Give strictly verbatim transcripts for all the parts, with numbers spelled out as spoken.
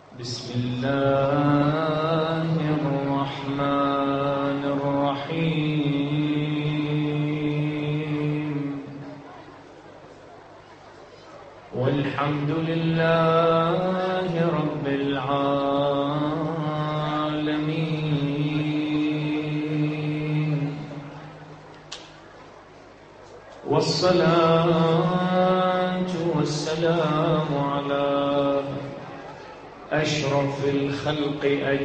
بسم الله الرحمن الرحيم والحمد لله رب العالمين والصلاة والسلام على أشرف الخلق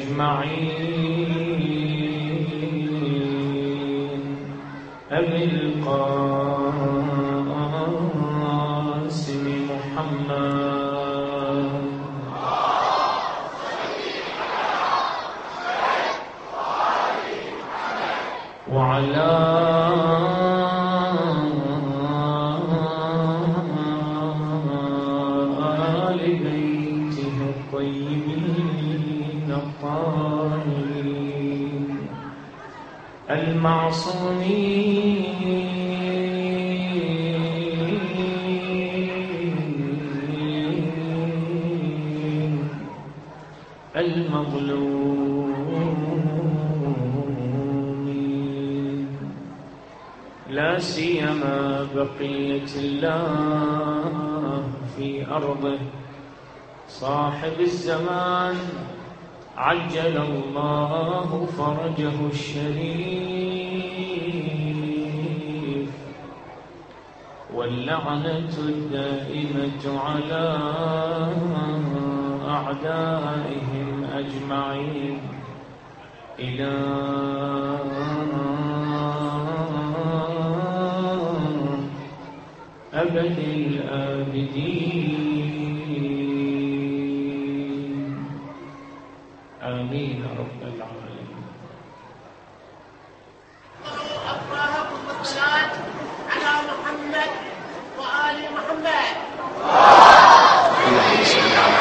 أجمعين أبي القاسم محمد وعلى آل بيته الطيبين الطاهرين المعصومين المظلومين لا سيما بقية الله في أرضه صاحب الزمان عجل الله فرجه الشريف واللعنة الدائمة على أعدائهم أجمعين إلى أبد الآبدين آمين رب العالمين. اللهم الصلاة على محمد وآل محمد. اللهم صل على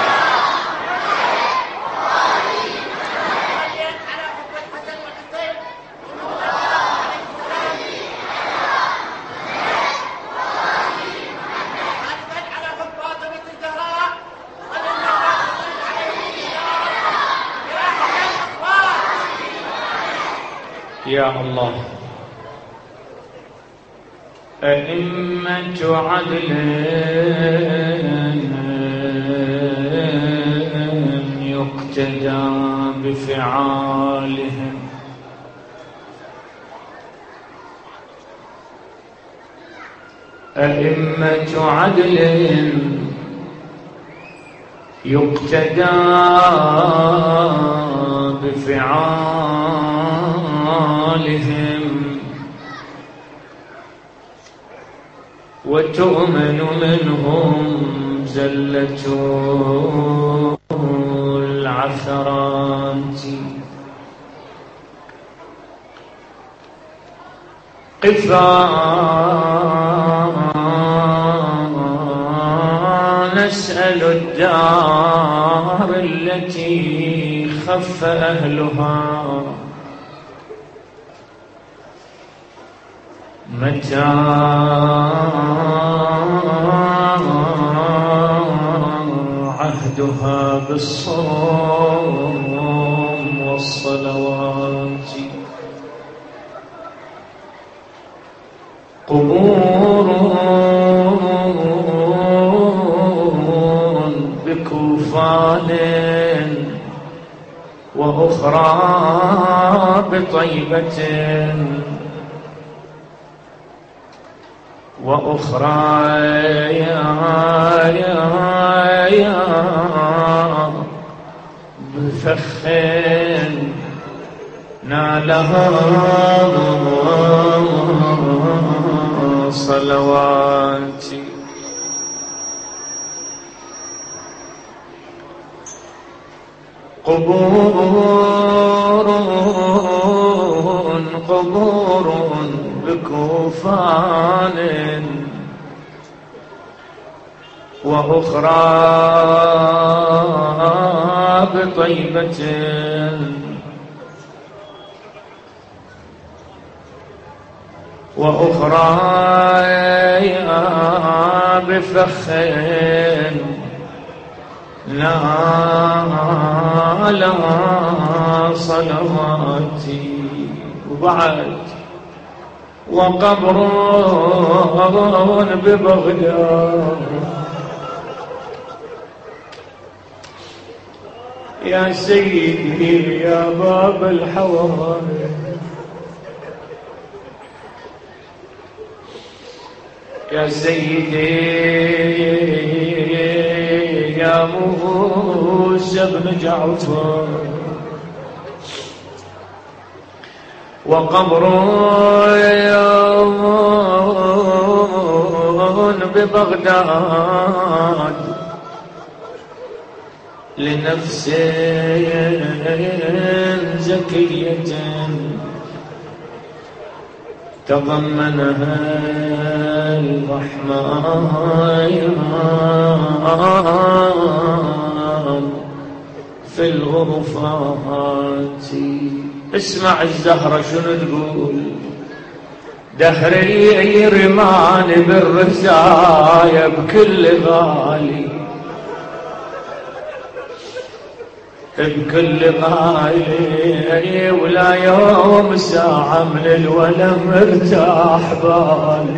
يا الله. أئمة عدل يقتدى بفعالهم أئمة عدل يقتدى بفعالهم وتؤمن منهم زلة العثرات قفا نسأل الدار التي خف أهلها متى عهدها بالصوم والصلوات قبور بكوفان وأخرى بطيبة وأخرى يا يا يا بفخ نالها صلوات قبور قبور بكوفان وأخرى بطيبة وأخرى بفخ نالها على صلواتي. وبعد وقبر ببغداد يا سيدي يا باب الحوائج، يا سيدي يا موسى بن جعفر. وقبر ببغداد لنفس زكية تضمنها الرحمن في الغرفات. اسمع الزهرة شنو تقول: دهري رماني بالرزايا بكل غالي، بكل غالي، ولا يوم ساعة من الولم مرتاح بالي.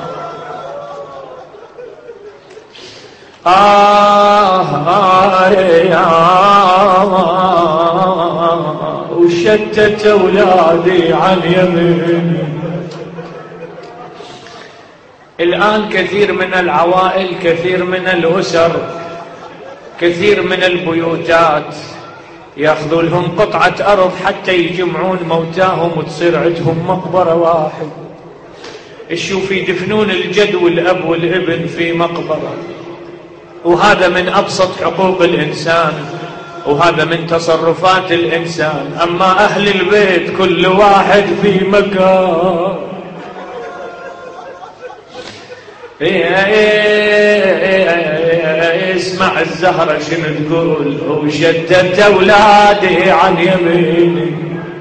آه آه آه وشتت أولادي عن يميني. الآن كثير من العوائل، كثير من الأسر، كثير من البيوتات ياخذوا لهم قطعة أرض حتى يجمعون موتاهم وتصير عندهم مقبرة واحد. الشوف يدفنون الجد والأب والابن في مقبرة، وهذا من أبسط حقوق الإنسان، وهذا من تصرفات الإنسان. أما أهل البيت كل واحد في مكان. اسمع الزهرة شنو تقول: وشتت أولادي عن يميني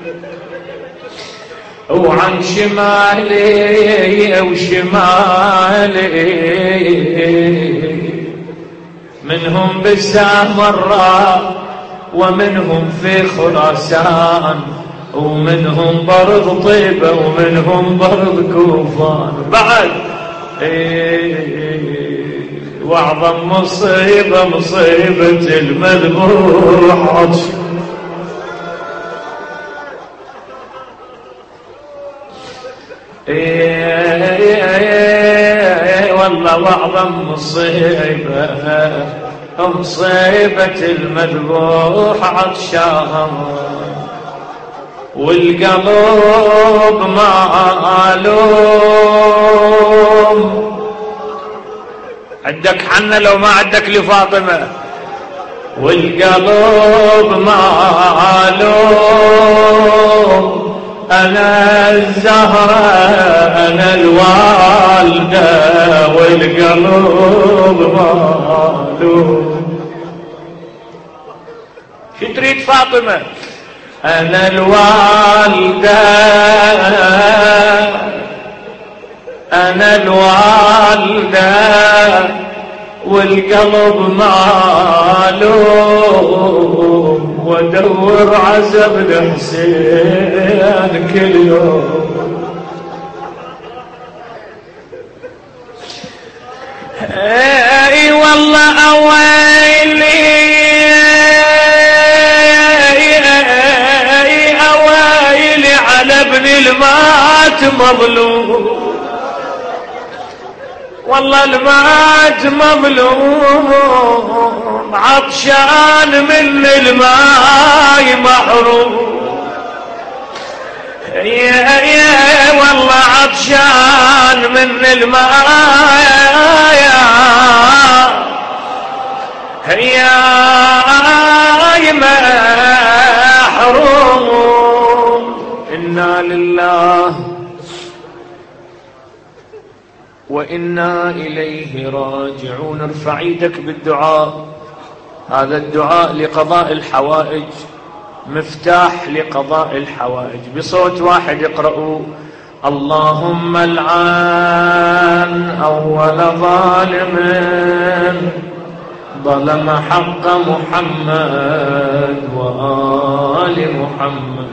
وعن شمالي وشمالي، منهم بالسامراء ومنهم في خراسان ومنهم برض طيبة ومنهم برض كوفان. بعد واعظم مصيبة مصيبة المذبوح عطش. والله واعظم مصيبة مصيبة المذبوح عطشان، والقلب معلوم. عندك حنة لو ما عندك لفاطمة. والقلب معلوم، أنا الزهرة أنا الوالدة، والقلب معلوم. شو تريد فاطمة؟ أنا الوالدة أنا الوالدة، والقلب معلوم، وادور عزب الحسين كل يوم. اي والله اويلي اويلي على ابن المات مظلوم، والله المات مظلوم، عطشان من الماء محروم. يا يا والله عطشان من الماء يا محروم. إنا لله وإنا إليه راجعون. ارفع يدك بالدعاء، هذا الدعاء لقضاء الحوائج، مفتاح لقضاء الحوائج. بصوت واحد اقرأوا: اللهم العن أول ظالم ظلم حق محمد وآل محمد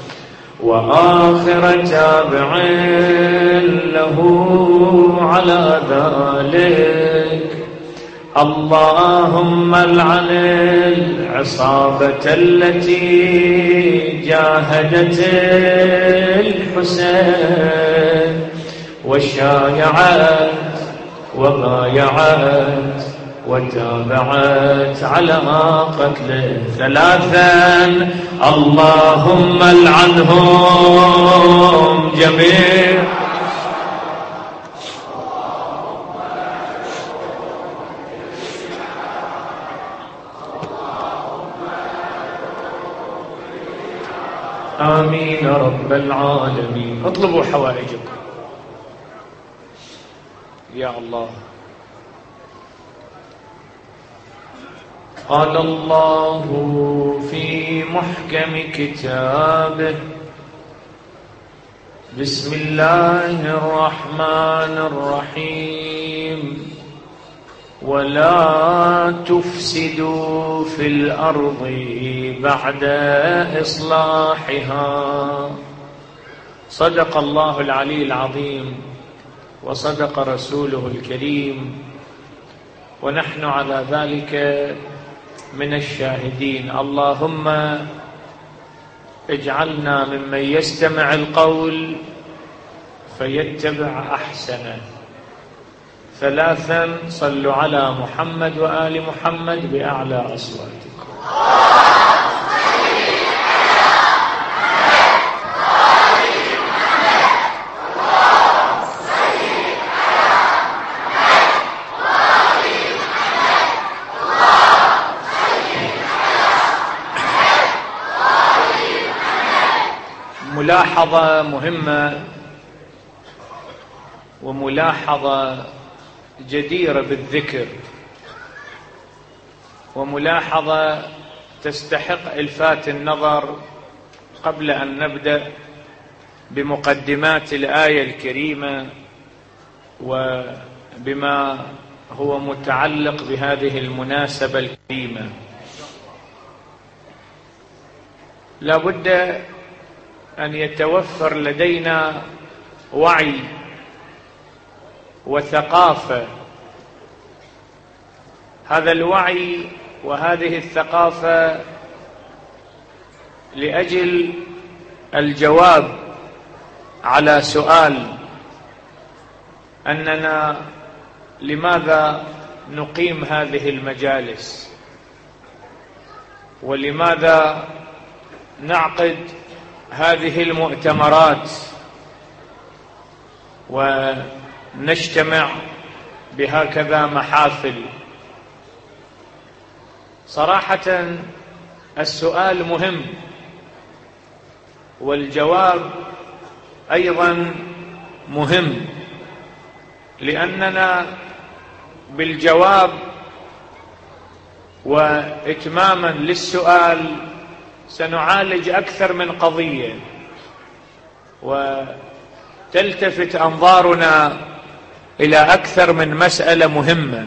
وآخر تابع له على ذلك. اللهم العن العصابة التي جاهدت الحسين وشايعت وبايعت وتابعت على قتله. ثلاثا اللهم العنهم جميعا. آمين رب العالمين. اطلبوا حوائجكم يا الله. قال الله في محكم كتابه: بسم الله الرحمن الرحيم: ولا تفسدوا في الأرض بعد إصلاحها. صدق الله العلي العظيم وصدق رسوله الكريم، ونحن على ذلك من الشاهدين. اللهم اجعلنا ممن يستمع القول فيتبع أحسنه. ثلاثا صلوا على محمد وآل محمد بأعلى أصواتكم. ملاحظة مهمة وملاحظة جديرة بالذكر، وملاحظة تستحق إلفات النظر قبل أن نبدأ بمقدمات الآية الكريمة وبما هو متعلق بهذه المناسبة الكريمة. لا بد أن يتوفر لدينا وعي وثقافة. هذا الوعي وهذه الثقافة لأجل الجواب على سؤال أننا لماذا نقيم هذه المجالس، ولماذا نعقد هذه المؤتمرات ونجتمع بهكذا محافل. صراحة السؤال مهم والجواب أيضا مهم، لأننا بالجواب وإتماما للسؤال سنعالج أكثر من قضية، وتلتفت أنظارنا إلى أكثر من مسألة مهمة.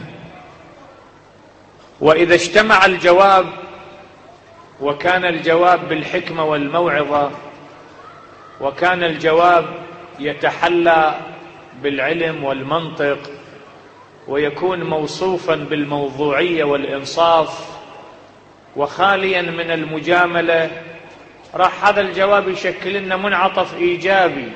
وإذا اجتمع الجواب وكان الجواب بالحكمة والموعظة، وكان الجواب يتحلى بالعلم والمنطق، ويكون موصوفا بالموضوعية والإنصاف وخاليا من المجاملة، راح هذا الجواب يشكل لنا منعطف إيجابي،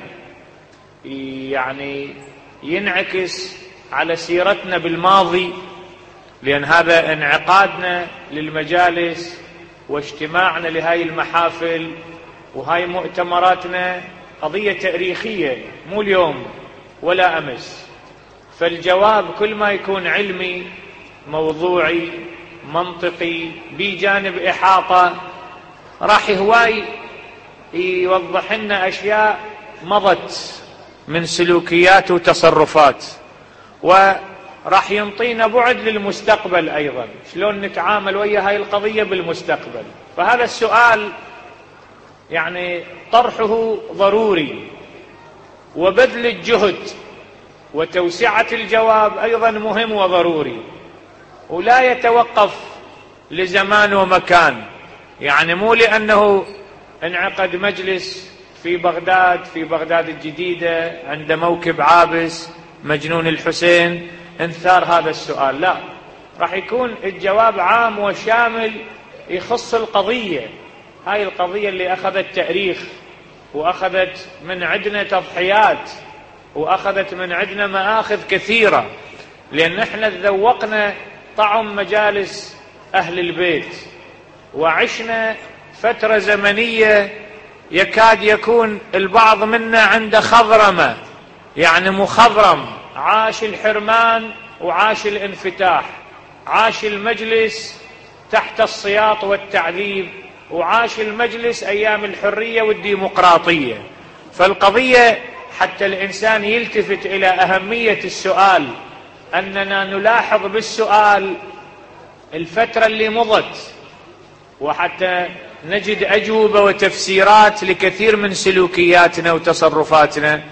يعني ينعكس على سيرتنا بالماضي، لأن هذا انعقادنا للمجالس واجتماعنا لهاي المحافل وهاي مؤتمراتنا قضية تاريخية، مو اليوم ولا أمس. فالجواب كل ما يكون علمي موضوعي منطقي بجانب إحاطة، راح هواي يوضح لنا أشياء مضت من سلوكيات وتصرفات، وراح ينطينا بعد للمستقبل أيضا، شلون نتعامل ويا هاي القضية بالمستقبل. فهذا السؤال يعني طرحه ضروري، وبذل الجهد وتوسعة الجواب أيضا مهم وضروري. ولا يتوقف لزمان ومكان. يعني مو لأنه انعقد مجلس في بغداد في بغداد الجديدة عند موكب عابس مجنون الحسين انثار هذا السؤال، لا، راح يكون الجواب عام وشامل يخص القضية. هاي القضية اللي أخذت تاريخ وأخذت من عندنا تضحيات وأخذت من عندنا مآخذ كثيرة، لأن احنا ذوقنا طعم مجالس أهل البيت وعشنا فترة زمنية يكاد يكون البعض منا عنده خضرمة، يعني مخضرم، عاش الحرمان وعاش الانفتاح، عاش المجلس تحت السياط والتعذيب، وعاش المجلس أيام الحرية والديمقراطية. فالقضية حتى الإنسان يلتفت إلى أهمية السؤال، أننا نلاحظ بالسؤال الفترة اللي مضت، وحتى نجد أجوبة وتفسيرات لكثير من سلوكياتنا وتصرفاتنا،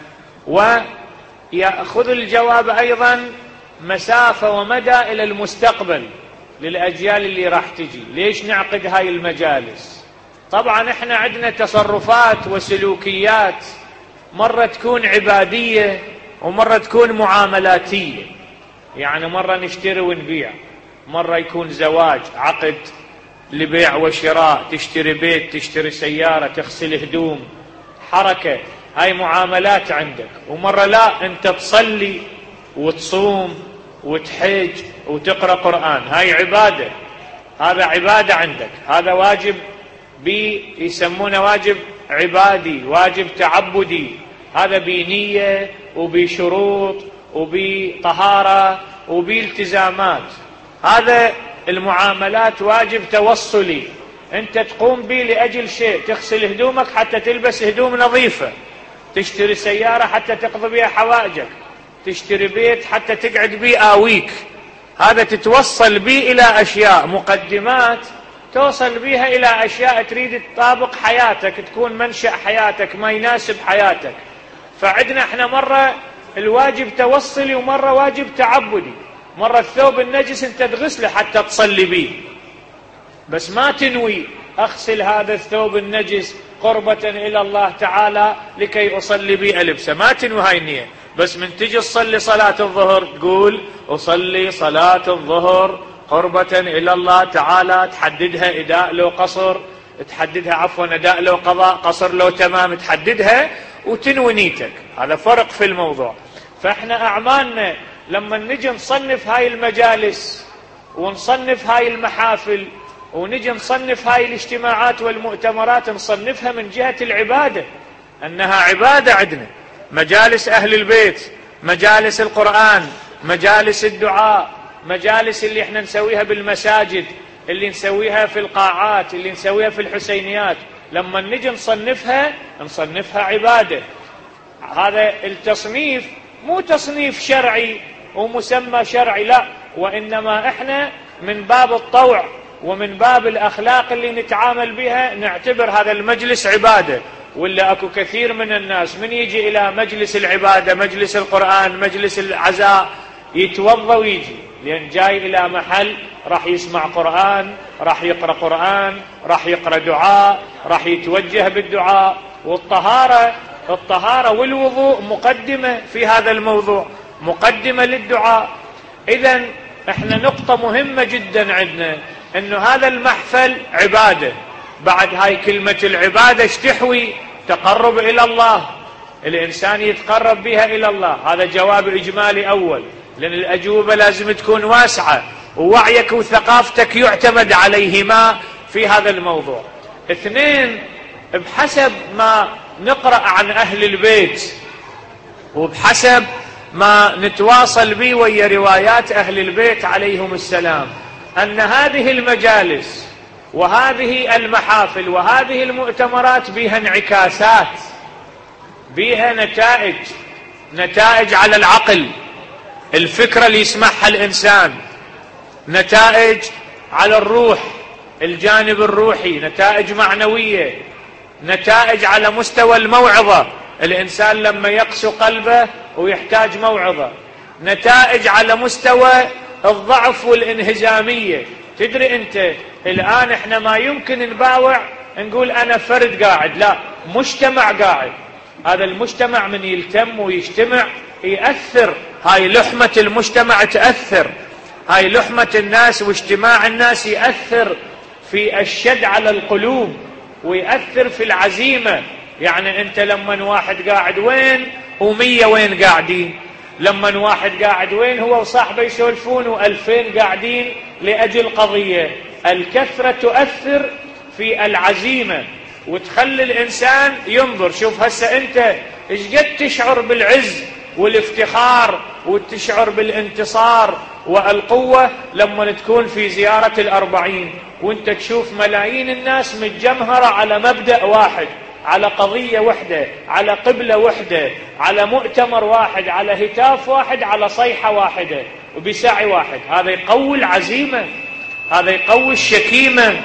ويأخذ الجواب أيضا مسافة ومدى إلى المستقبل للأجيال اللي راح تجي. ليش نعقد هاي المجالس؟ طبعا احنا عندنا تصرفات وسلوكيات مرة تكون عبادية ومرة تكون معاملاتية، يعني مرة نشتري ونبيع، مرة يكون زواج عقد لبيع وشراء، تشتري بيت، تشتري سيارة، تغسل هدوم، حركة، هاي معاملات عندك. ومرة لا، انت تصلي وتصوم وتحج وتقرأ قرآن، هاي عبادة، هذا عبادة عندك، هذا واجب بي يسمونه واجب عبادي، واجب تعبدي، هذا بنية وبشروط وبطهارة وبالتزامات. هذا المعاملات واجب توصلي، انت تقوم به لأجل شيء، تغسل هدومك حتى تلبس هدوم نظيفة، تشتري سيارة حتى تقضي بها حوائجك، تشتري بيت حتى تقعد بيه آويك، هذا تتوصل به إلى أشياء، مقدمات توصل بها إلى أشياء تريد تطابق حياتك، تكون منشأ حياتك ما يناسب حياتك. فعندنا احنا مرة الواجب توصلي ومرة واجب تعبدي. مرة الثوب النجس انت تغسله حتى تصلي به، بس ما تنوي أغسل هذا الثوب النجس قربة إلى الله تعالى لكي أصلي به ألبسه، ما تنوي هاي النية. بس من تجي تصلي صلاة الظهر تقول أصلي صلاة الظهر قربة إلى الله تعالى، تحددها إداء لو قصر، تحددها عفوا أداء لو قضاء، قصر لو تمام، تحددها وتنوي نيتك. هذا فرق في الموضوع. فإحنا أعمالنا لما نجي نصنف هاي المجالس ونصنف هاي المحافل ونجي نصنف هاي الاجتماعات والمؤتمرات، نصنفها من جهة العبادة، أنها عبادة عندنا. مجالس أهل البيت، مجالس القرآن، مجالس الدعاء، مجالس اللي احنا نسويها بالمساجد، اللي نسويها في القاعات، اللي نسويها في الحسينيات، لما نجي نصنفها نصنفها عبادة. هذا التصنيف مو تصنيف شرعي ومسمى شرعي، لا، وإنما احنا من باب الطوع ومن باب الأخلاق اللي نتعامل بها نعتبر هذا المجلس عبادة. ولا أكو كثير من الناس من يجي إلى مجلس العبادة، مجلس القرآن، مجلس العزاء، يتوضى ويجي، لأن جاي إلى محل راح يسمع قرآن، راح يقرأ قرآن، راح يقرأ دعاء، راح يتوجه بالدعاء. والطهارة الطهارة والوضوء مقدمة في هذا الموضوع، مقدمة للدعاء. إذن احنا نقطة مهمة جدا عندنا، انه هذا المحفل عبادة. بعد هاي كلمة العبادة اشتحوي تقرب إلى الله، الإنسان يتقرب بها إلى الله. هذا جواب إجمالي أول، لأن الأجوبة لازم تكون واسعة، ووعيك وثقافتك يعتمد عليهما في هذا الموضوع. اثنين، بحسب ما نقرأ عن أهل البيت وبحسب ما نتواصل به ويا روايات أهل البيت عليهم السلام، أن هذه المجالس وهذه المحافل وهذه المؤتمرات بها انعكاسات، بها نتائج، نتائج على العقل، الفكرة اللي يسمعها الإنسان، نتائج على الروح، الجانب الروحي، نتائج معنوية، نتائج على مستوى الموعظة، الإنسان لما يقسو قلبه ويحتاج موعظة، نتائج على مستوى الضعف والانهزامية. تدري أنت الآن إحنا ما يمكن نباوع نقول أنا فرد قاعد، لا، مجتمع قاعد. هذا المجتمع من يلتم ويجتمع يأثر، هاي لحمة المجتمع تأثر، هاي لحمة الناس واجتماع الناس يأثر في الشد على القلوب ويأثر في العزيمة. يعني أنت لما واحد قاعد وين ومية وين قاعدين، لما واحد قاعد وين هو وصاحبه يسولفون وألفين قاعدين لأجل قضية. الكثرة تؤثر في العزيمة وتخلي الإنسان ينظر. شوف هسه أنت إيش قد تشعر بالعز والافتخار وتشعر بالانتصار والقوة لما تكون في زيارة الأربعين وانت تشوف ملايين الناس متجمهرة على مبدأ واحد، على قضية واحدة، على قبلة واحدة، على مؤتمر واحد، على هتاف واحد، على صيحة واحدة وبسعي واحد. هذا يقوي العزيمة، هذا يقوي الشكيمة،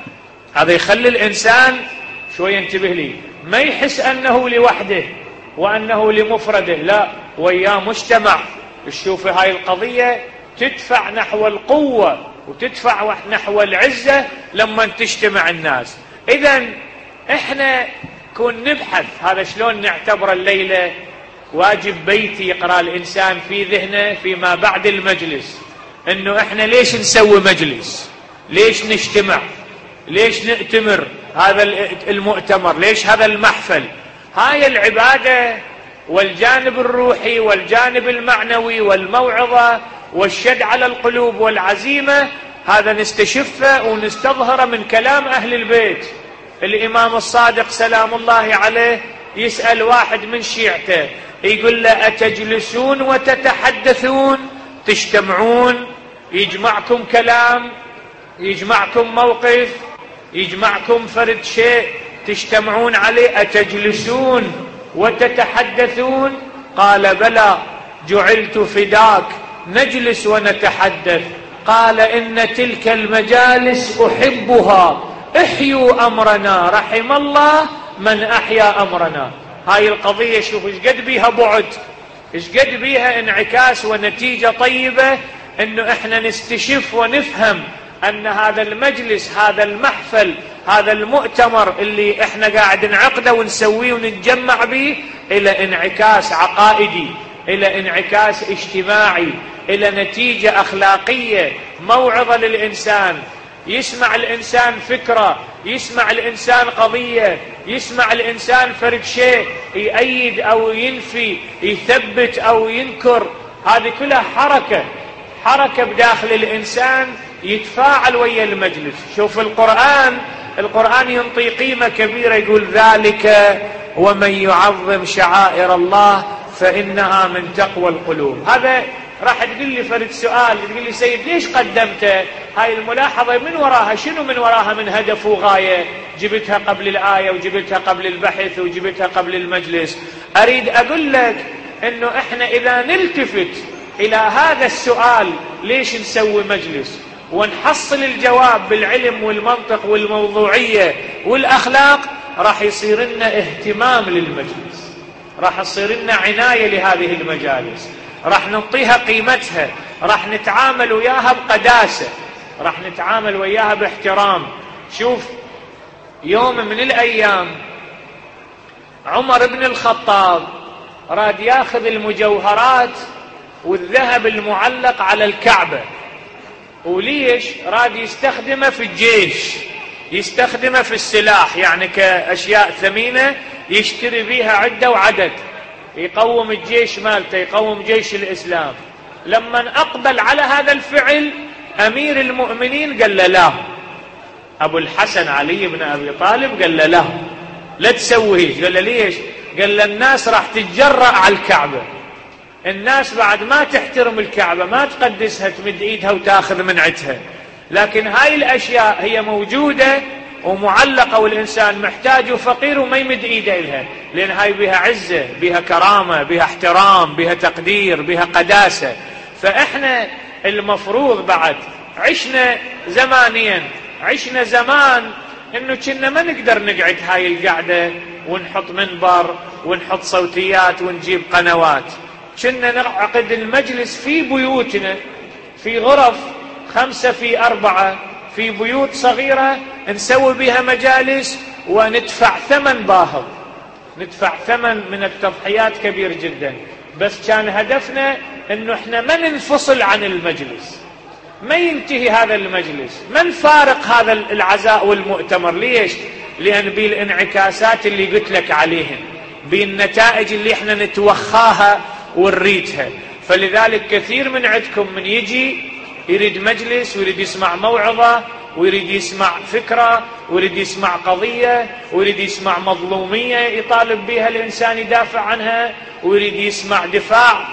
هذا يخلي الإنسان شوي ينتبه لي، ما يحس أنه لوحده وأنه لمفرده، لا، وياه مجتمع. تشوف هاي القضية تدفع نحو القوة وتدفع نحو العزة لما تجتمع الناس. إذن إحنا كون نبحث هذا شلون نعتبر الليلة واجب بيتي يقرأ الإنسان في ذهنه فيما بعد المجلس، إنه إحنا ليش نسوي مجلس، ليش نجتمع، ليش نأتمر هذا المؤتمر، ليش هذا المحفل. هاي العبادة والجانب الروحي والجانب المعنوي والموعظة والشد على القلوب والعزيمة، هذا نستشفه ونستظهره من كلام أهل البيت. الإمام الصادق سلام الله عليه يسأل واحد من شيعته يقول له أتجلسون وتتحدثون، تجتمعون، يجمعكم كلام، يجمعكم موقف، يجمعكم فرد شيء تجتمعون عليه، أتجلسون وتتحدثون؟ قال بلى، جعلت فداك، نجلس ونتحدث. قال إن تلك المجالس أحبها، احيوا أمرنا، رحم الله من أحيا أمرنا. هاي القضية شوف ايش قد بيها بعد، ايش قد بيها انعكاس ونتيجة طيبة، انه احنا نستشف ونفهم ان هذا المجلس، هذا المحفل، هذا المؤتمر اللي احنا قاعد نعقده ونسويه ونتجمع به الى انعكاس عقائدي، الى انعكاس اجتماعي، الى نتيجة اخلاقية، موعظة للانسان. يسمع الإنسان فكرة، يسمع الإنسان قضية، يسمع الإنسان فرد شيء يأيد أو ينفي، يثبت أو ينكر. هذه كلها حركة، حركة بداخل الإنسان يتفاعل ويا المجلس. شوف القرآن، القرآن ينطي قيمة كبيرة، يقول ذلك ومن يعظم شعائر الله فإنها من تقوى القلوب. هذا راح تقول لي فرد سؤال، تقول لي سيد ليش قدمته هاي الملاحظة، من وراها شنو، من وراها من هدف وغاية، جبتها قبل الآية وجبتها قبل البحث وجبتها قبل المجلس. أريد أقول لك إنه إحنا إذا نلتفت إلى هذا السؤال ليش نسوي مجلس ونحصل الجواب بالعلم والمنطق والموضوعية والأخلاق، راح يصير لنا اهتمام للمجلس، راح يصير لنا عناية لهذه المجالس، راح نعطيها قيمتها، راح نتعامل وياها بقداسة، راح نتعامل وياها باحترام. شوف يوم من الأيام عمر بن الخطاب راد ياخذ المجوهرات والذهب المعلق على الكعبة، وليش؟ راد يستخدمه في الجيش، يستخدمه في السلاح، يعني كأشياء ثمينة يشتري بيها عدة وعدد، يقوم الجيش مالته، يقوم جيش الإسلام. لما أقبل على هذا الفعل أمير المؤمنين قال له لا، أبو الحسن علي بن أبي طالب قال له لا، لا تسويه. قال له ليش؟ قال له الناس راح تتجرأ على الكعبة، الناس بعد ما تحترم الكعبة، ما تقدسها، تمد إيدها وتاخذ من عتها. لكن هاي الأشياء هي موجودة ومعلقة والإنسان محتاج وفقير وما يمد إيده إلها، لأن هاي بها عزة، بها كرامة، بها احترام، بها تقدير، بها قداسة. فإحنا المفروض بعد عشنا زمانيا، عشنا زمان إنه كنا ما نقدر نقعد هاي القعدة ونحط منبر ونحط صوتيات ونجيب قنوات، كنا نعقد المجلس في بيوتنا، في غرف خمسة في أربعة في بيوت صغيرة نسوي بها مجالس وندفع ثمن باهظ، ندفع ثمن من التضحيات كبير جدا، بس كان هدفنا انه احنا ما ننفصل عن المجلس، ما ينتهي هذا المجلس، ما نفارق هذا العزاء والمؤتمر. ليش؟ لأن بالانعكاسات اللي قلت لك عليهن، بالنتائج اللي احنا نتوخاها ونريدها. فلذلك كثير من عندكم من يجي يريد مجلس ويريد يسمع موعظة ويريد يسمع فكرة ويريد يسمع قضية ويريد يسمع مظلومية يطالب بها الإنسان يدافع عنها، ويريد يسمع دفاع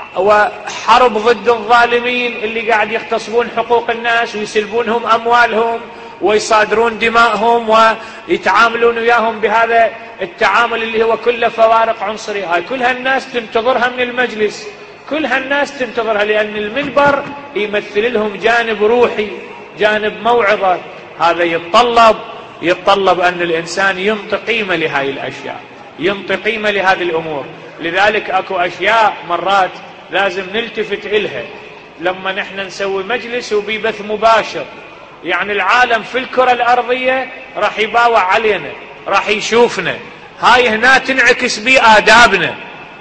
وحرب ضد الظالمين اللي قاعد يغتصبون حقوق الناس ويسلبونهم أموالهم ويصادرون دمائهم ويتعاملون وياهم بهذا التعامل اللي هو كله فوارق عنصرية. هاي كل هالناس تنتظرها من المجلس، كل هالناس تنتظرها، لأن المنبر يمثل لهم جانب روحي، جانب موعظة. هذا يتطلب يتطلب أن الإنسان ينطي قيمة لهذه الأشياء، ينطي قيمة لهذه الأمور. لذلك أكو أشياء مرات لازم نلتفت إلها لما نحن نسوي مجلس وبيبث مباشر، يعني العالم في الكرة الأرضية راح يباوع علينا، راح يشوفنا. هاي هنا تنعكس بآدابنا.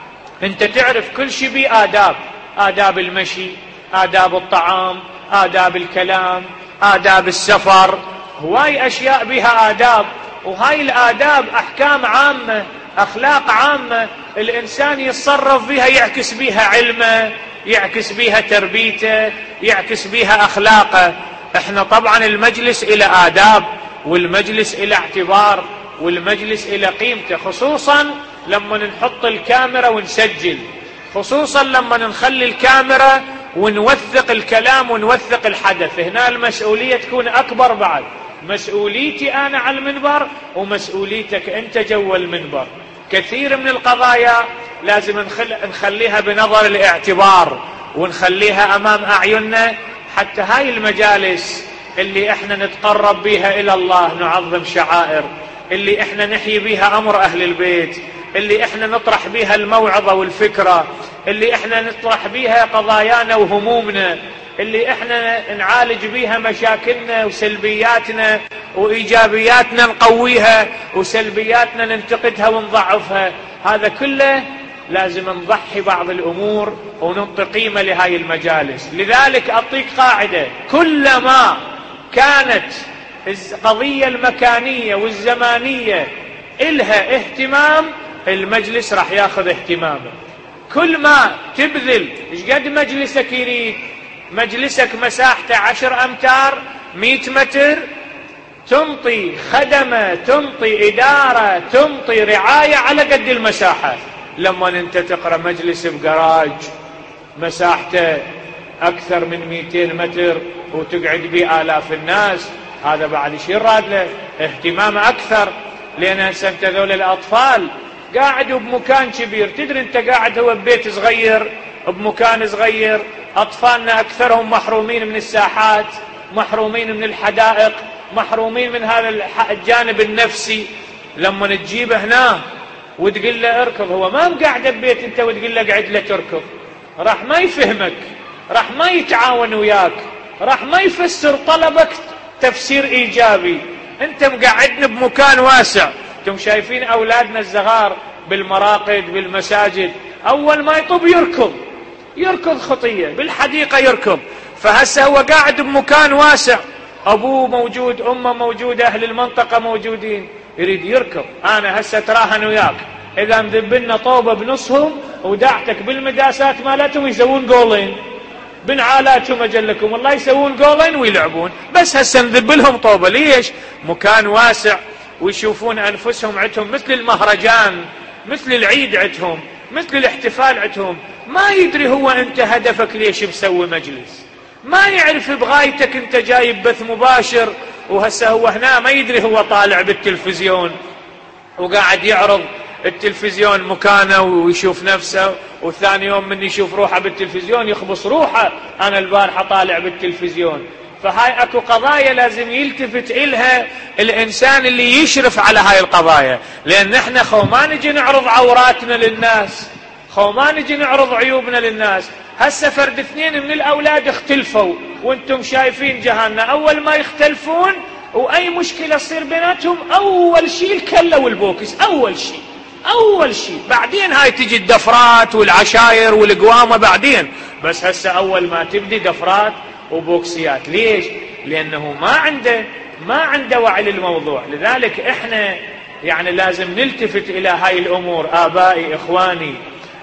انت تعرف كل شيء بآداب، آداب المشي، آداب الطعام، آداب الكلام، آداب السفر، هواي أشياء بها آداب. وهاي الآداب أحكام عامة، أخلاق عامة، الإنسان يتصرف بها، يعكس بها علمه، يعكس بها تربيته، يعكس بها أخلاقه. احنا طبعا المجلس إلى آداب، والمجلس إلى اعتبار، والمجلس إلى قيمته، خصوصا لما نحط الكاميرا ونسجل، خصوصا لما نخلي الكاميرا ونوثق الكلام ونوثق الحدث. هنا المسؤولية تكون أكبر بعد، مسؤوليتي أنا على المنبر ومسؤوليتك أنت جوا المنبر. كثير من القضايا لازم نخل... نخليها بنظر الاعتبار ونخليها أمام أعيننا، حتى هاي المجالس اللي احنا نتقرب بها إلى الله، نعظم شعائر، اللي احنا نحيي بها أمر أهل البيت، اللي احنا نطرح بها الموعظة والفكرة، اللي احنا نطرح بها قضايانا وهمومنا، اللي احنا نعالج بها مشاكلنا وسلبياتنا، وإيجابياتنا نقويها وسلبياتنا ننتقدها ونضعفها. هذا كله لازم نضحي بعض الأمور وننطي قيمة لهاي المجالس. لذلك أعطيك قاعدة، كلما كانت القضية المكانية والزمانية إلها اهتمام، المجلس راح ياخذ اهتمامه. كل ما تبذل، ايش قد مجلسك يريد، مجلسك مساحته عشر أمتار، مئة متر، تنطي خدمة، تنطي إدارة، تنطي رعاية على قد المساحة. لما انت تقرأ مجلس بجراج مساحته أكثر من مئتين متر وتقعد به آلاف الناس، هذا بعد شيء راد له اهتمام أكثر. لأن انت ذول الأطفال قاعدوا بمكان كبير، تدري انت قاعد هو ببيت صغير بمكان صغير، أطفالنا أكثرهم محرومين من الساحات، محرومين من الحدائق، محرومين من هذا الجانب النفسي. لما تجيبه هنا وتقول له اركض، هو ما مقعد ببيت انت وتقول له قعد له تركض، راح ما يفهمك، راح ما يتعاون وياك، راح ما يفسر طلبك تفسير إيجابي. انت مقعدنا بمكان واسع. انتم شايفين أولادنا الصغار بالمراقد بالمساجد، أول ما يطب يركض، يركض خطية بالحديقة يركض. فهسه هو قاعد بمكان واسع، أبوه موجود، أمه موجودة، أهل المنطقة موجودين، يريد يركض. أنا هسه تراهن وياك، إذا مذبلنا طوبة بنصهم ودعتك بالمداسات مالتهم يسوون جولين، بنعالاتهم أجلكم والله يسوون جولين ويلعبون. بس هسه نذبلهم طوبة. ليش؟ مكان واسع، ويشوفون أنفسهم عندهم مثل المهرجان، مثل العيد عندهم، مثل الاحتفال عندهم. ما يدري هو أنت هدفك ليش مسوي مجلس، ما يعرف بغايتك أنت جايب بث مباشر. وهسه هو هنا ما يدري هو طالع بالتلفزيون وقاعد يعرض التلفزيون مكانه ويشوف نفسه، وثاني يوم من يشوف روحه بالتلفزيون يخبص روحه، أنا البارحة طالع بالتلفزيون. فهاي أكو قضايا لازم يلتفت إلها الإنسان اللي يشرف على هاي القضايا. لأن نحن خو ما نجي نعرض عوراتنا للناس، خو ما نجي نعرض عيوبنا للناس، هسه فرد اثنين من الأولاد اختلفوا وانتم شايفين جهالنا، أول ما يختلفون وأي مشكلة تصير بيناتهم أول شيء الكلة والبوكس، أول شيء أول شيء، بعدين هاي تجي الدفرات والعشاير والقوامة بعدين، بس هسه أول ما تبدي دفرات وبوكسيات. ليش؟ لأنه ما عنده ما عنده وعي للموضوع. لذلك احنا يعني لازم نلتفت إلى هاي الأمور. آبائي إخواني،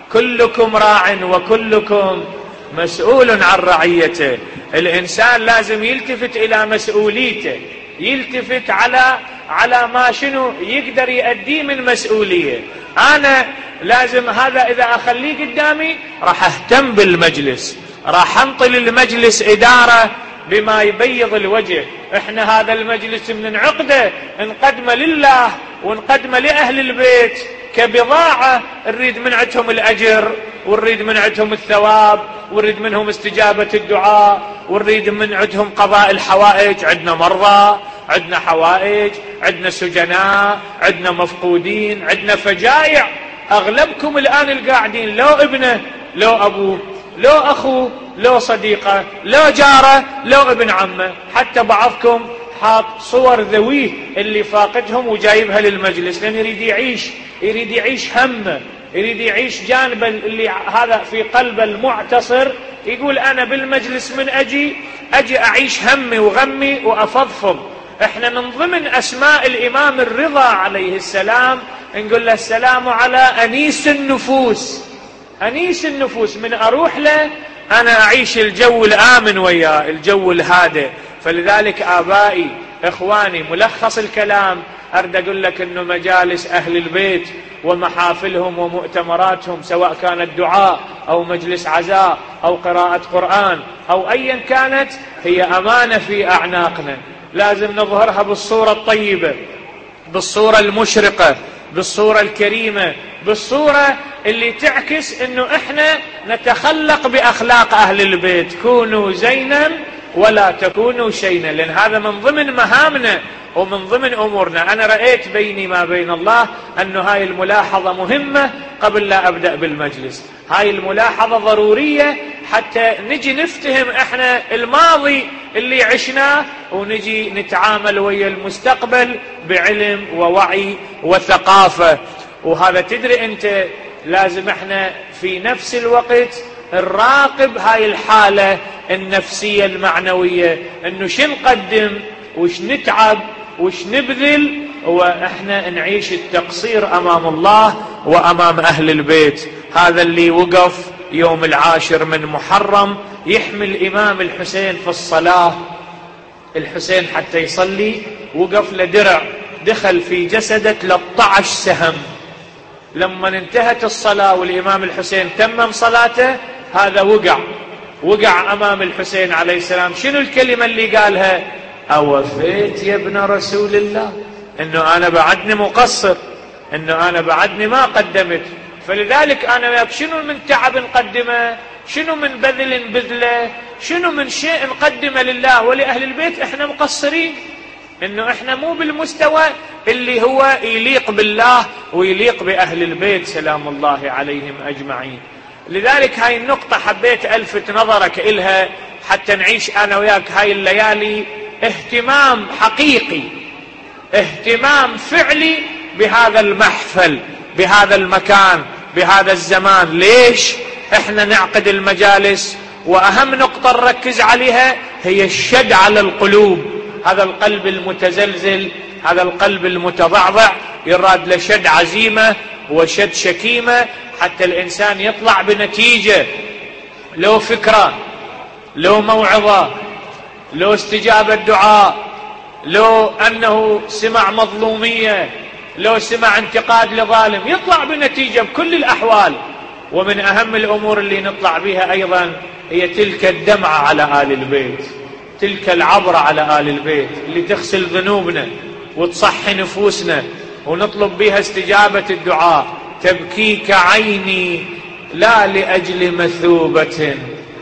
كلكم راع وكلكم مسؤول عن رعيته. الإنسان لازم يلتفت إلى مسؤوليته، يلتفت على على ما شنو يقدر يؤديه من مسؤولية. أنا لازم هذا إذا أخليه قدامي راح أهتم بالمجلس، راح أنطي المجلس إدارة بما يبيض الوجه. احنا هذا المجلس من عقده نقدمه لله ونقدمه لأهل البيت كبضاعة، نريد من عندهم الأجر ونريد من عندهم الثواب ونريد منهم استجابة الدعاء ونريد من عندهم قضاء الحوائج. عندنا مرضى، عندنا حوائج، عندنا سجناء، عندنا مفقودين، عندنا فجائع. أغلبكم الآن القاعدين لو ابنه لو أبوه لو أخوه لو صديقه لو جاره لو ابن عمه، حتى بعضكم حاط صور ذويه اللي فاقدهم وجايبها للمجلس، لأن يريد يعيش يريد يعيش همه، يريد يعيش جانب اللي هذا في قلبه المعتصر. يقول أنا بالمجلس من أجي أجي أعيش همي وغمي وأفضفض. احنا من ضمن أسماء الإمام الرضا عليه السلام نقول له السلام على أنيس النفوس. أنيس النفوس، من أروح له أنا أعيش الجو الآمن وياه، الجو الهادئ. فلذلك آبائي إخواني، ملخص الكلام أرد أقول لك أنه مجالس أهل البيت ومحافلهم ومؤتمراتهم، سواء كانت دعاء أو مجلس عزاء أو قراءة قرآن أو أيا كانت، هي أمانة في أعناقنا، لازم نظهرها بالصورة الطيبة، بالصورة المشرقة، بالصورة الكريمة، بالصورة اللي تعكس أنه إحنا نتخلق بأخلاق أهل البيت. كونوا زينا ولا تكونوا شينا، لأن هذا من ضمن مهامنا ومن ضمن أمورنا. أنا رأيت بيني ما بين الله أنه هاي الملاحظة مهمة قبل لا أبدأ بالمجلس. هاي الملاحظة ضرورية حتى نجي نفتهم إحنا الماضي اللي عشناه ونجي نتعامل ويا المستقبل بعلم ووعي وثقافة. وهذا تدري أنت لازم إحنا في نفس الوقت نراقب هاي الحالة النفسية المعنوية، أنه شو نقدم وش نتعب وش نبذل وإحنا نعيش التقصير أمام الله وأمام أهل البيت. هذا اللي وقف يوم العاشر من محرم يحمي الإمام الحسين في الصلاة. الحسين حتى يصلي وقف لدرع دخل في جسده ثلاثة عشر سهم. لما انتهت الصلاة والإمام الحسين تمم صلاته، هذا وقع وقع أمام الحسين عليه السلام. شنو الكلمة اللي قالها؟ أوفيت يا ابن رسول الله، إنه أنا بعدني مقصر، إنه أنا بعدني ما قدمت. فلذلك أنا وياك شنو من تعب نقدمه، شنو من بذل نبذله، شنو من شيء نقدمه لله ولأهل البيت، إحنا مقصرين، إنه إحنا مو بالمستوى اللي هو يليق بالله ويليق بأهل البيت سلام الله عليهم أجمعين. لذلك هاي النقطة حبيت ألفت نظرك إلها حتى نعيش أنا وياك هاي الليالي اهتمام حقيقي، اهتمام فعلي بهذا المحفل، بهذا المكان، بهذا الزمان. ليش احنا نعقد المجالس؟ وأهم نقطة نركز عليها هي الشد على القلوب. هذا القلب المتزلزل، هذا القلب المتضعضع، يراد لشد عزيمة وشد شكيمة حتى الإنسان يطلع بنتيجة، لو فكرة، لو موعظة، لو استجابة دعاء، لو أنه سمع مظلومية، لو سمع انتقاد لظالم، يطلع بنتيجة بكل الأحوال. ومن أهم الأمور اللي نطلع بها أيضا هي تلك الدمعة على آل البيت، تلك العبرة على آل البيت اللي تغسل ذنوبنا وتصحي نفوسنا، ونطلب بها استجابة الدعاء. تبكيك عيني لا لأجل مثوبة،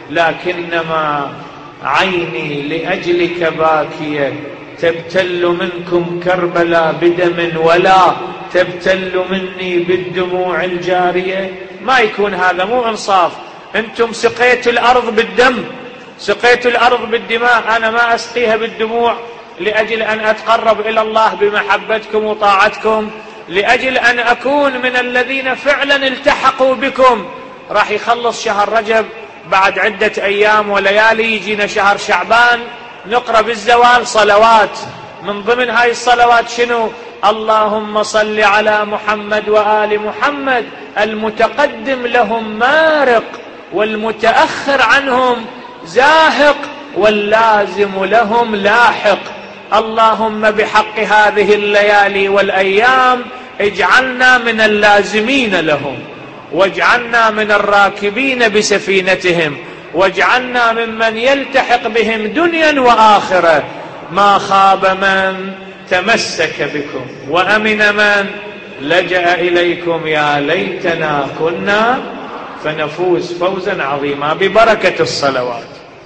لكنما عيني لأجلك باكية. تبتل منكم كربلاء بدم ولا تبتل مني بالدموع الجارية. ما يكون هذا، مو انصاف. انتم سقيتوا الارض بالدم، سقيتوا الارض بالدماء، انا ما اسقيها بالدموع لاجل ان اتقرب الى الله بمحبتكم وطاعتكم، لاجل ان اكون من الذين فعلا التحقوا بكم. راح يخلص شهر رجب بعد عدة ايام وليالي، يجينا شهر شعبان نقرأ بالزوال صلوات، من ضمن هاي الصلوات شنو؟ اللهم صل على محمد وآل محمد، المتقدم لهم مارق والمتأخر عنهم زاهق واللازم لهم لاحق. اللهم بحق هذه الليالي والأيام اجعلنا من اللازمين لهم، واجعلنا من الراكبين بسفينتهم، واجعلنا ممن يلتحق بهم دنيا وآخرة. ما خاب من تمسك بكم وأمن من لجأ إليكم، يا ليتنا كنا فنفوز فوزا عظيما ببركة الصلوات.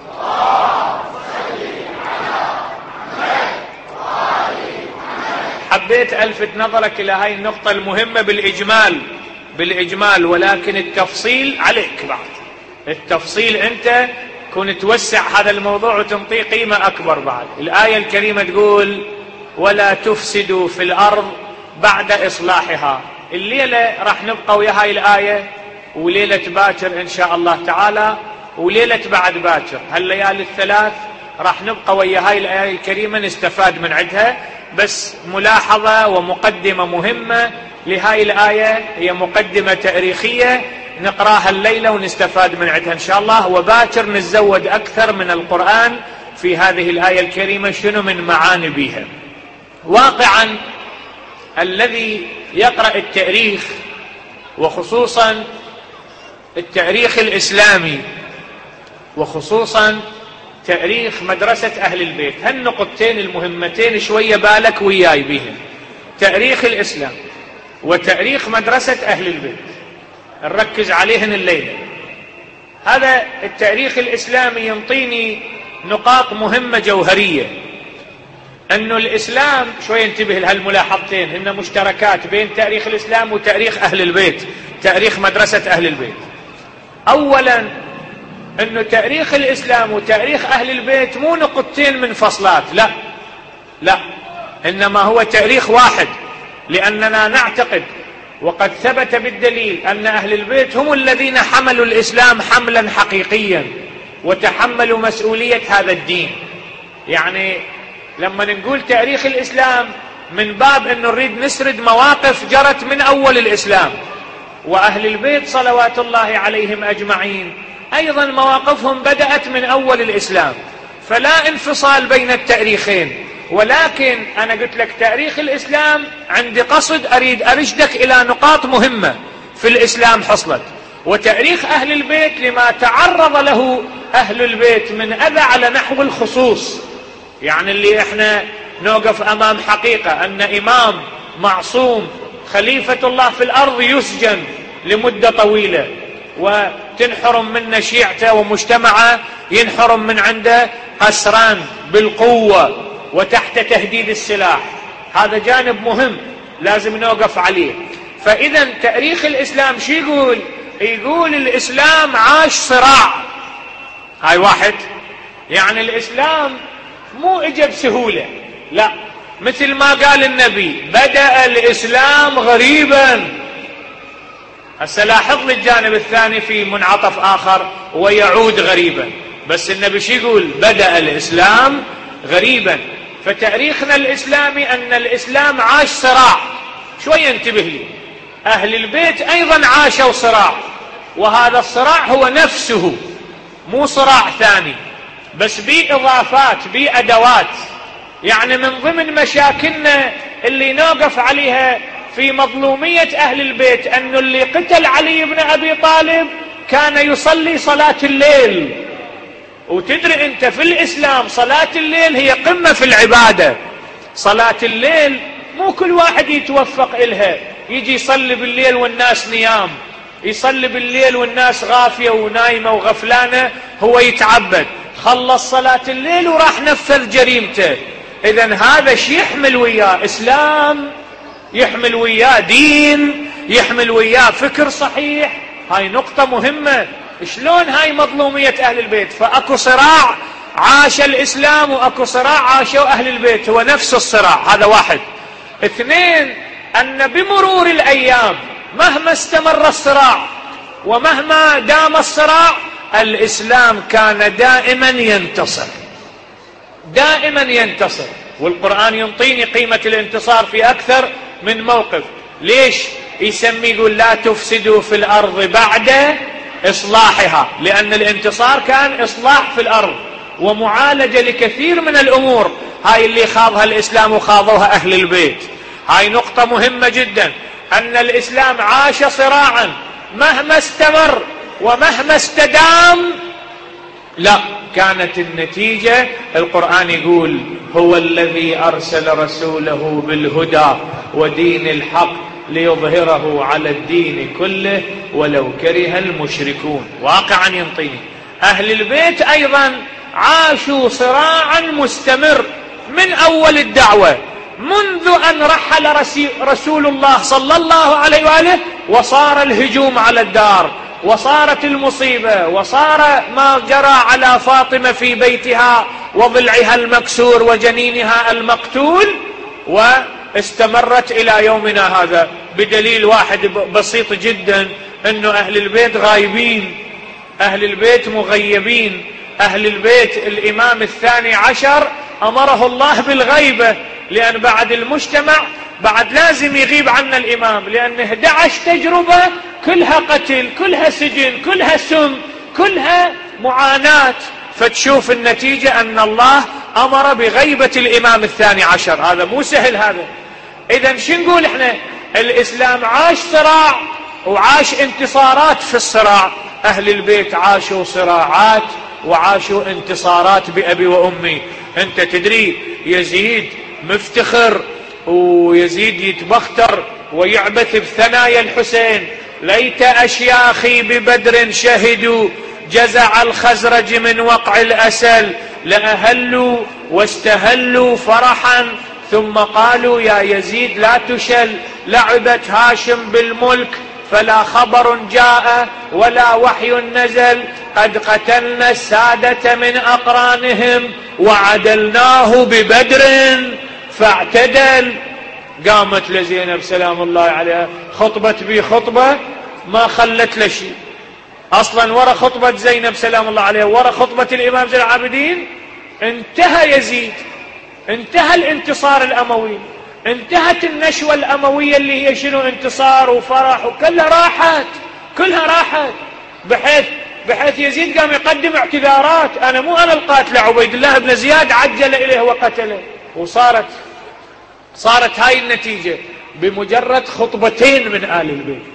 حبيت ألفت نظرك إلى هاي النقطة المهمة بالإجمال بالإجمال ولكن التفصيل عليك بعد. التفصيل أنت كن توسع هذا الموضوع وتنطيه قيمة أكبر بعد. الآية الكريمة تقول ولا تفسدوا في الأرض بعد إصلاحها. الليلة راح نبقى ويا هاي الآية، وليلة باكر إن شاء الله تعالى، وليلة بعد باكر، هالليالي الثلاث راح نبقى ويا هاي الآية الكريمة نستفاد من عندها. بس ملاحظة ومقدمة مهمة لهاي الآية، هي مقدمة تاريخية نقراها الليلة ونستفاد من عندها إن شاء الله، وباكر نتزود أكثر من القرآن في هذه الآية الكريمة شنو من معاني بها. واقعا الذي يقرأ التاريخ وخصوصا التاريخ الإسلامي وخصوصا تاريخ مدرسة أهل البيت، هالنقطتين المهمتين شوية بالك وياي بهم، تاريخ الإسلام وتاريخ مدرسة أهل البيت، نركز عليهن الليلة. هذا التاريخ الإسلامي ينطيني نقاط مهمة جوهرية، أنه الإسلام شوية انتبه لهالملاحظتين، هن مشتركات بين تاريخ الإسلام وتاريخ أهل البيت، تاريخ مدرسة أهل البيت. أولا أنه تاريخ الإسلام وتاريخ أهل البيت مو نقطتين منفصلات، لا لا، إنما هو تاريخ واحد، لأننا نعتقد وقد ثبت بالدليل أن أهل البيت هم الذين حملوا الإسلام حملا حقيقيا وتحملوا مسؤولية هذا الدين. يعني لما نقول تاريخ الإسلام من باب أنه نريد نسرد مواقف جرت من أول الإسلام، وأهل البيت صلوات الله عليهم أجمعين أيضا مواقفهم بدأت من أول الإسلام، فلا انفصال بين التاريخين. ولكن أنا قلت لك تاريخ الإسلام عندي قصد أريد أرشدك إلى نقاط مهمة في الإسلام حصلت، وتاريخ أهل البيت لما تعرض له أهل البيت من أذى على نحو الخصوص. يعني اللي احنا نوقف أمام حقيقة أن إمام معصوم خليفة الله في الأرض يسجن لمدة طويلة وتنحرم منه شيعته ومجتمعه ينحرم من عنده أسران بالقوة وتحت تهديد السلاح، هذا جانب مهم لازم نوقف عليه. فإذا تاريخ الإسلام شو يقول؟ يقول الإسلام عاش صراع، هاي واحد، يعني الإسلام مو اجى بسهولة، لا، مثل ما قال النبي بدأ الإسلام غريبا. هسه لاحظ لي الجانب الثاني في منعطف آخر ويعود غريبا، بس النبي شو يقول؟ بدأ الإسلام غريبا. فتاريخنا الإسلامي أن الإسلام عاش صراع، شوية انتبه لي، أهل البيت أيضا عاشوا صراع، وهذا الصراع هو نفسه مو صراع ثاني بس بإضافات بأدوات. يعني من ضمن مشاكلنا اللي نوقف عليها في مظلومية أهل البيت أنه اللي قتل علي بن أبي طالب كان يصلي صلاة الليل، وتدري أنت في الإسلام صلاة الليل هي قمة في العبادة. صلاة الليل مو كل واحد يتوفق إلها، يجي يصلي بالليل والناس نيام، يصلي بالليل والناس غافية ونايمة وغفلانة، هو يتعبد، خلص صلاة الليل وراح نفذ جريمته. إذن هذا شي يحمل وياه إسلام، يحمل وياه دين، يحمل وياه فكر صحيح. هاي نقطة مهمة شلون هاي مظلومية أهل البيت؟ فأكو صراع عاش الإسلام وأكو صراع عاشوا أهل البيت، هو نفس الصراع. هذا واحد. اثنين، أن بمرور الأيام مهما استمر الصراع ومهما دام الصراع الإسلام كان دائما ينتصر، دائما ينتصر. والقرآن ينطيني قيمة الانتصار في أكثر من موقف. ليش يسمي يقول لا تفسدوا في الأرض بعد إصلاحها؟ لأن الانتصار كان إصلاح في الأرض ومعالجة لكثير من الأمور هاي اللي خاضها الإسلام وخاضوها أهل البيت. هاي نقطة مهمة جدا، أن الإسلام عاش صراعا مهما استمر ومهما استدام لا كانت النتيجة. القرآن يقول هو الذي أرسل رسوله بالهدى ودين الحق ليظهره على الدين كله ولو كره المشركون. واقعا ينطيني أهل البيت أيضا عاشوا صراعا مستمر من أول الدعوة، منذ أن رحل رسول الله صلى الله عليه وآله وصار الهجوم على الدار وصارت المصيبة وصار ما جرى على فاطمة في بيتها وضلعها المكسور وجنينها المقتول، واستمرت إلى يومنا هذا بدليل واحد بسيط جدا، أنه أهل البيت غايبين، أهل البيت مغيبين. أهل البيت الإمام الثاني عشر أمره الله بالغيبة، لأن بعد المجتمع بعد لازم يغيب عنا الإمام، لأن إحدى عشرة تجربة كلها قتل، كلها سجن، كلها سم، كلها معاناة. فتشوف النتيجة أن الله أمر بغيبة الإمام الثاني عشر. هذا مو سهل هذا. إذن شو نقول إحنا؟ الإسلام عاش صراع وعاش انتصارات في الصراع. أهل البيت عاشوا صراعات وعاشوا انتصارات بأبي وأمي. أنت تدري يزيد مفتخر ويزيد يتبختر ويعبث بثنايا الحسين: ليت أشياخي ببدر شهدوا جزع الخزرج من وقع الأسل، لأهلوا واستهلوا فرحا ثم قالوا يا يزيد لا تشل، لعبت هاشم بالملك فلا خبر جاء ولا وحي نزل، قد قتلنا السادة من أقرانهم وعدلناه ببدر فاعتدل. قامت لزينب سلام الله عليها خطبت بي خطبة ما خلت له شيء. أصلا ورا خطبة زينب سلام الله عليها ورا خطبة الإمام زين العابدين انتهى يزيد، انتهى الانتصار الأموي، انتهت النشوة الأموية اللي هي شنو انتصار وفرح وكلها راحت، كلها راحت. بحيث بحيث يزيد قام يقدم اعتذارات: أنا مو أنا القاتل، عبيد الله بن زياد عجل إليه وقتله. وصارت صارت هاي النتيجة بمجرد خطبتين من آل البيت،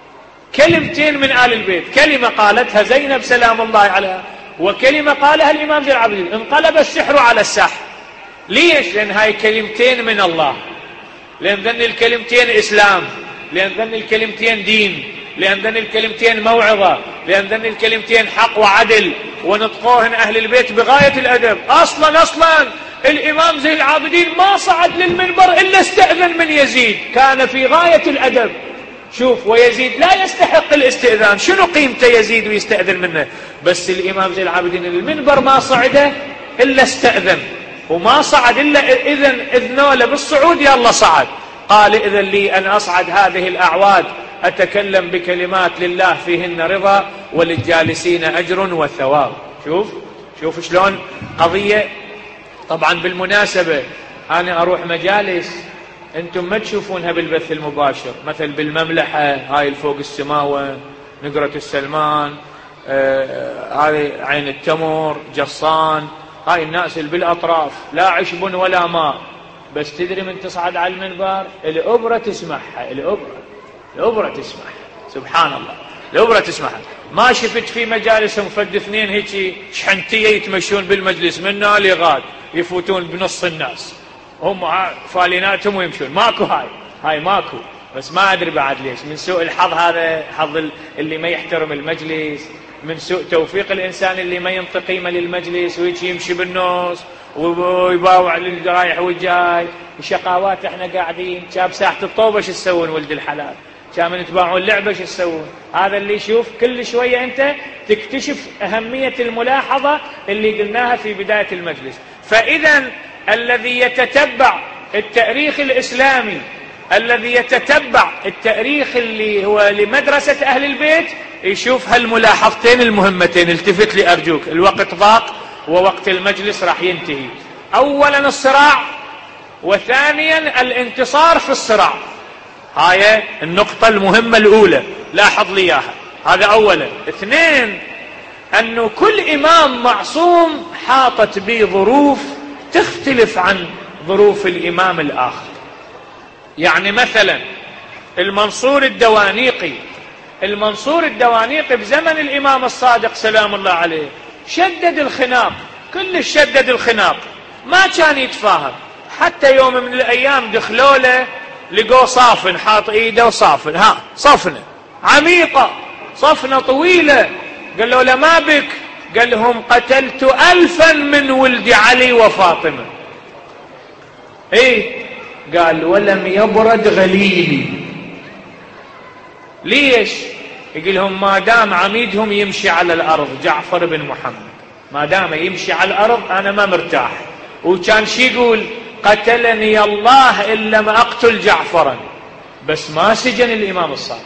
كلمتين من آل البيت، كلمة قالتها زينب سلام الله عليها وكلمة قالها الإمام زين العابدين، انقلب السحر على الساحر. ليش؟ لأن هاي كلمتين من الله، لأن ذن الكلمتين إسلام، لأن ذن الكلمتين دين، لأن ذن الكلمتين موعظة، لأن ذن الكلمتين حق وعدل، ونطقوهن أهل البيت بغاية الأدب. أصلا أصلا الإمام زين العابدين ما صعد للمنبر إلا استأذن من يزيد، كان في غاية الأدب. شوف، ويزيد لا يستحق الاستئذان، شنو قيمته يزيد ويستأذن منه؟ بس الإمام زين العابدين المنبر ما صعده إلا استأذن، وما صعد إلا إذن إذنوا له بالصعود، يلا صعد. قال: إذن لي أن أصعد هذه الأعواد أتكلم بكلمات لله فيهن رضا وللجالسين أجر وثواب. شوف شوف شلون قضية. طبعا بالمناسبة أنا أروح مجالس أنتم ما تشوفونها بالبث المباشر، مثل بالمملحة هاي الفوق السماوة، نقرة السلمان، آه هاي عين التمر، جصان، هاي الناس اللي بالأطراف لا عشب ولا ماء. بس تدري من تصعد على المنبر الأبرة تسمعها، الأبرة الأبرة تسمعها، سبحان الله، الأبرة تسمعها. ما شفت في مجالسهم فد اثنين هيك شحنتية يتمشون بالمجلس من هنا لغاد يفوتون بنص الناس هم فاليناتهم ويمشون، ماكو هاي هاي ماكو. بس ما أدري بعد ليش، من سوء الحظ، هذا حظ اللي ما يحترم المجلس، من سوء توفيق الإنسان اللي ما ينطق قيمة للمجلس ويجي يمشي بالنص ويباوع للرايح والجاي وشقاوات. احنا قاعدين شاب ساحة الطوبة شو تسوون ولد الحلال؟ كان من يتباعون اللعبة شو يسوون؟ هذا اللي يشوف كل شوية أنت تكتشف أهمية الملاحظة اللي قلناها في بداية المجلس. فإذا الذي يتتبع التاريخ الإسلامي، الذي يتتبع التاريخ اللي هو لمدرسة أهل البيت، يشوف هالملاحظتين المهمتين. التفت لي أرجوك، الوقت ضاق ووقت المجلس راح ينتهي. أولا الصراع، وثانيا الانتصار في الصراع. هاي النقطة المهمة الأولى، لاحظ لي إياها. هذا أولا. اثنين، أنه كل إمام معصوم حاطت به ظروف تختلف عن ظروف الإمام الآخر. يعني مثلا المنصور الدوانيقي، المنصور الدوانيقي بزمن الإمام الصادق سلام الله عليه شدد الخناق، كل شدد الخناق، ما كان يتفاهم. حتى يوم من الأيام دخلوا له لقوا صافن حاط ايده وصافن، ها صفنة عميقة، صفنة طويلة. قالوا له ما بك؟ قال لهم قتلت ألفا من ولد علي وفاطمة. ايه؟ قال ولم يبرد غليلي. ليش؟ يقول لهم ما دام عميدهم يمشي على الأرض جعفر بن محمد، ما دام يمشي على الأرض أنا ما مرتاح. وكان شي يقول؟ قتلني الله إن لم أقتل جعفرا. بس ما سجن الإمام الصادق،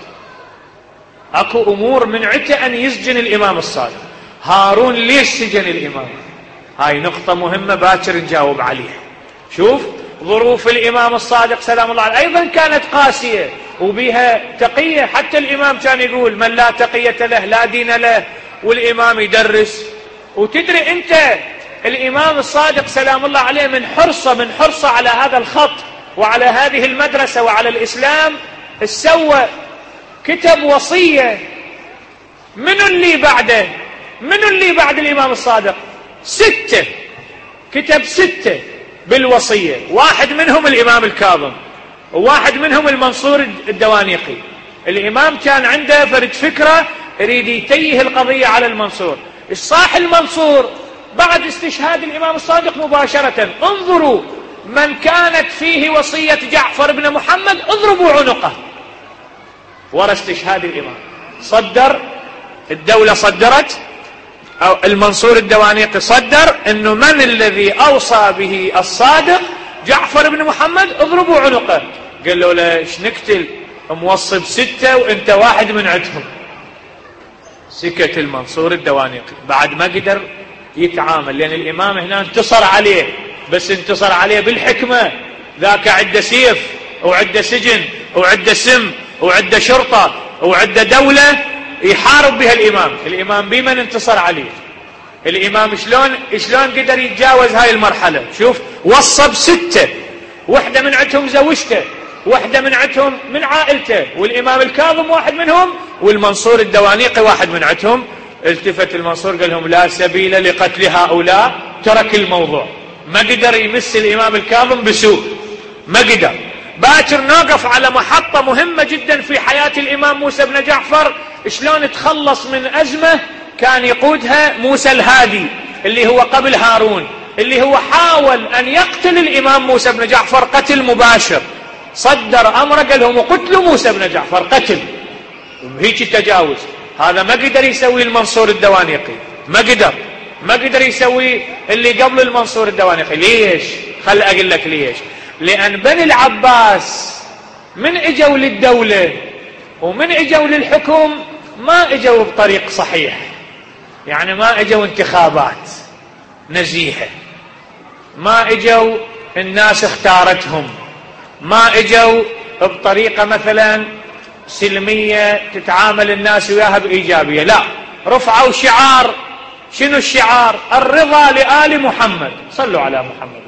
أكو أمور منعته أن يسجن الإمام الصادق. هارون ليش سجن الإمام؟ هاي نقطة مهمة باكر نجاوب عليها. شوف ظروف الإمام الصادق سلام الله عليه أيضا كانت قاسية وبها تقية. حتى الإمام كان يقول من لا تقية له لا دين له، والإمام يدرس. وتدري أنت الإمام الصادق سلام الله عليه من حرصه من حرصه على هذا الخط وعلى هذه المدرسة وعلى الإسلام، سوى كتب وصية. منو اللي بعده؟ منو اللي بعد الإمام الصادق؟ ستة، كتب ستة بالوصية. واحد منهم الإمام الكاظم، وواحد منهم المنصور الدوانيقي. الإمام كان عنده فرد فكرة يريد يتيه القضية على المنصور. الصاح المنصور بعد استشهاد الإمام الصادق مباشرة، انظروا من كانت فيه وصية جعفر بن محمد اضربوا عنقه. ورا استشهاد الإمام صدر الدولة، صدرت أو المنصور الدوانيقي صدر أنه من الذي أوصى به الصادق جعفر بن محمد اضربوا عنقه. قال له ليش نقتل؟ موصي بستة وانت واحد من عندهم. سكت المنصور الدوانيقي، بعد ما قدر يتعامل، لأن الإمام هنا انتصر عليه، بس انتصر عليه بالحكمة. ذاك عده سيف وعده سجن وعده سم وعده شرطة وعده دولة يحارب بها الإمام. الإمام بمن انتصر عليه؟ الإمام شلون شلون قدر يتجاوز هاي المرحلة؟ شوف وصى بستة، واحدة من عندهم زوجته، واحدة من عندهم من عائلته، والإمام الكاظم واحد منهم، والمنصور الدوانيقي واحد من عندهم. التفت المنصور قال لهم لا سبيل لقتل هؤلاء، ترك الموضوع، ما قدر يمس الإمام الكاظم بسوء، ما قدر. باكر نوقف على محطة مهمة جدا في حياة الإمام موسى بن جعفر، شلون تخلص من أزمة كان يقودها موسى الهادي اللي هو قبل هارون، اللي هو حاول أن يقتل الإمام موسى بن جعفر قتل مباشر. صدر أمره قال لهم قتلوا موسى بن جعفر قتل، هيك التجاوز. هذا ما قدر يسوي المنصور الدوانيقي، ما قدر ما قدر يسوي اللي قبل المنصور الدوانيقي. ليش؟ خل أقول لك ليش. لأن بني العباس من اجوا للدولة ومن اجوا للحكم ما اجوا بطريق صحيح، يعني ما اجوا انتخابات نزيهة، ما اجوا الناس اختارتهم، ما اجوا بطريقة مثلا سلمية تتعامل الناس وياها بإيجابية، لا، رفعوا شعار. شنو الشعار؟ الرضا لآل محمد. صلوا على محمد.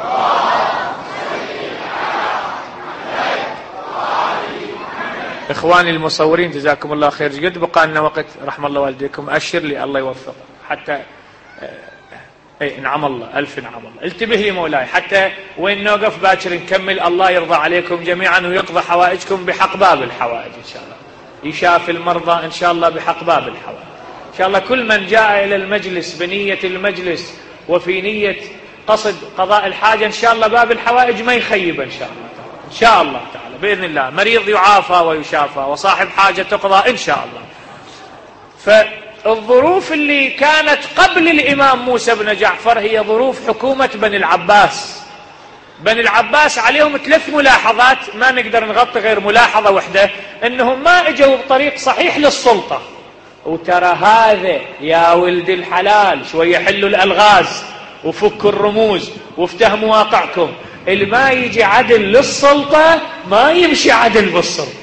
إخواني المصورين جزاكم الله خير، قد بقى لنا وقت رحم الله والديكم، أشر لي الله يوفق حتى اي نعم الله، ألف نعم الله. انتبه لي مولاي حتى وين نوقف باكر نكمل. الله يرضى عليكم جميعا ويقضى حوائجكم بحق باب الحوائج إن شاء الله، يشافي المرضى إن شاء الله بحق باب الحوائج إن شاء الله. كل من جاء إلى المجلس بنية المجلس وفي نية قصد قضاء الحاجة إن شاء الله باب الحوائج ما يخيب إن شاء الله تعالى، إن شاء الله تعالى. بإذن الله، مريض يعافى ويشافى، وصاحب حاجة تقضى إن شاء الله. فالظروف اللي كانت قبل الإمام موسى بن جعفر هي ظروف حكومة بني العباس. بني العباس عليهم ثلاث ملاحظات ما نقدر نغطي غير ملاحظة واحدة، انهم ما اجوا بطريق صحيح للسلطة. وترى هذا يا ولد الحلال شوية حلوا الألغاز وفكوا الرموز وافتهموا مواقعكم. اللي ما يجي عدل للسلطة ما يمشي عدل بالسلطة.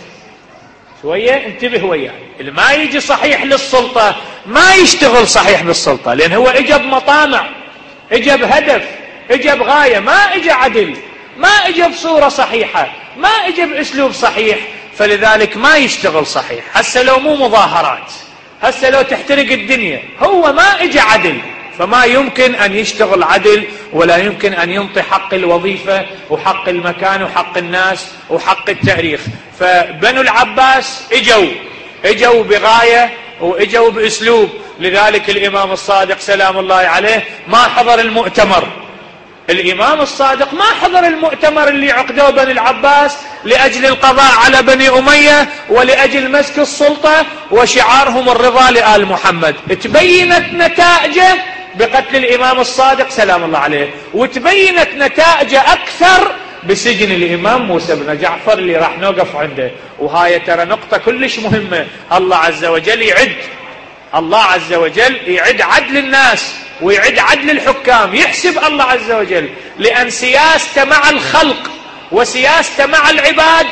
شوية انتبه وياي، اللي ما يجي صحيح للسلطة ما يشتغل صحيح بالسلطة، لأن هو اجى بمطامع، اجى بهدف، اجى بغاية، ما اجى عدل، ما اجى بصورة صحيحة، ما اجى باسلوب صحيح، فلذلك ما يشتغل صحيح. هسه لو مو مظاهرات، هسه لو تحترق الدنيا، هو ما اجى عدل، فما يمكن ان يشتغل عدل، ولا يمكن ان ينطي حق الوظيفة وحق المكان وحق الناس وحق التاريخ. فبنو العباس اجوا اجوا بغاية واجوا باسلوب. لذلك الامام الصادق سلام الله عليه ما حضر المؤتمر. الإمام الصادق ما حضر المؤتمر اللي عقدوه بني العباس لأجل القضاء على بني أمية ولأجل مسك السلطة وشعارهم الرضا لآل محمد. تبينت نتائجه بقتل الإمام الصادق سلام الله عليه، وتبينت نتائجه أكثر بسجن الإمام موسى بن جعفر اللي راح نوقف عنده. وهاي ترى نقطة كلش مهمة. الله عز وجل يعد الله عز وجل يعد عدل الناس ويعد عدل الحكام، يحسب الله عز وجل، لأن سياسته مع الخلق وسياسته مع العباد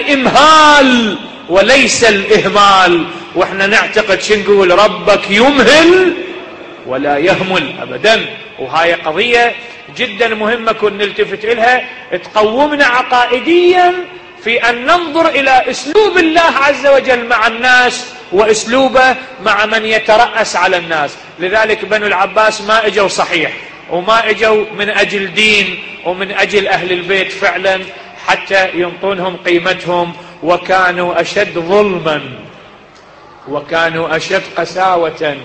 الإمهال وليس الإهمال. وإحنا نعتقد شو نقول؟ ربك يمهل ولا يهمل أبدا. وهاي قضية جدا مهمة كن نلتفت إلها، تقومنا عقائديا في أن ننظر إلى أسلوب الله عز وجل مع الناس وأسلوبه مع من يترأس على الناس. لذلك بنو العباس ما اجوا صحيح، وما اجوا من أجل دين ومن أجل أهل البيت فعلا حتى ينطونهم قيمتهم، وكانوا أشد ظلما وكانوا أشد قساوة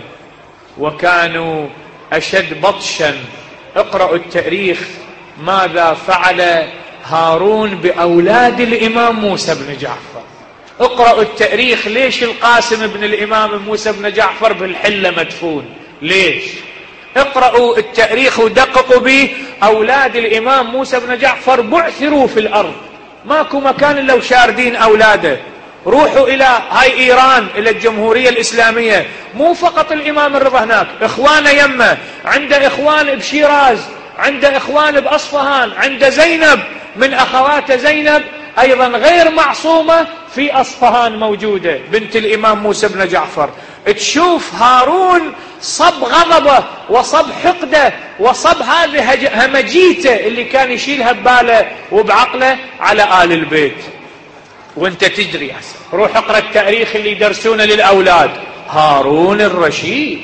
وكانوا أشد بطشا. اقرأوا التاريخ ماذا فعل هارون بأولاد الإمام موسى بن جعفر. اقرأوا التاريخ ليش القاسم بن الإمام موسى بن جعفر بالحلة مدفون، ليش؟ اقرأوا التاريخ ودققوا به. أولاد الإمام موسى بن جعفر بعثروا في الأرض، ماكو مكان إلا وشاردين أولاده. روحوا إلى هاي إيران، إلى الجمهورية الإسلامية، مو فقط الإمام الرضا هناك، إخوانه يمه، عنده إخوان بشيراز، عنده إخوان بأصفهان، عنده زينب من أخوات زينب أيضا غير معصومة في أصفهان موجودة بنت الإمام موسى بن جعفر. تشوف هارون صب غضبه وصب حقده وصب هذه همجيته اللي كان يشيلها بباله وبعقله على آل البيت. وانت تدري هسه، روح اقرأ التاريخ اللي يدرسونه للأولاد. هارون الرشيد،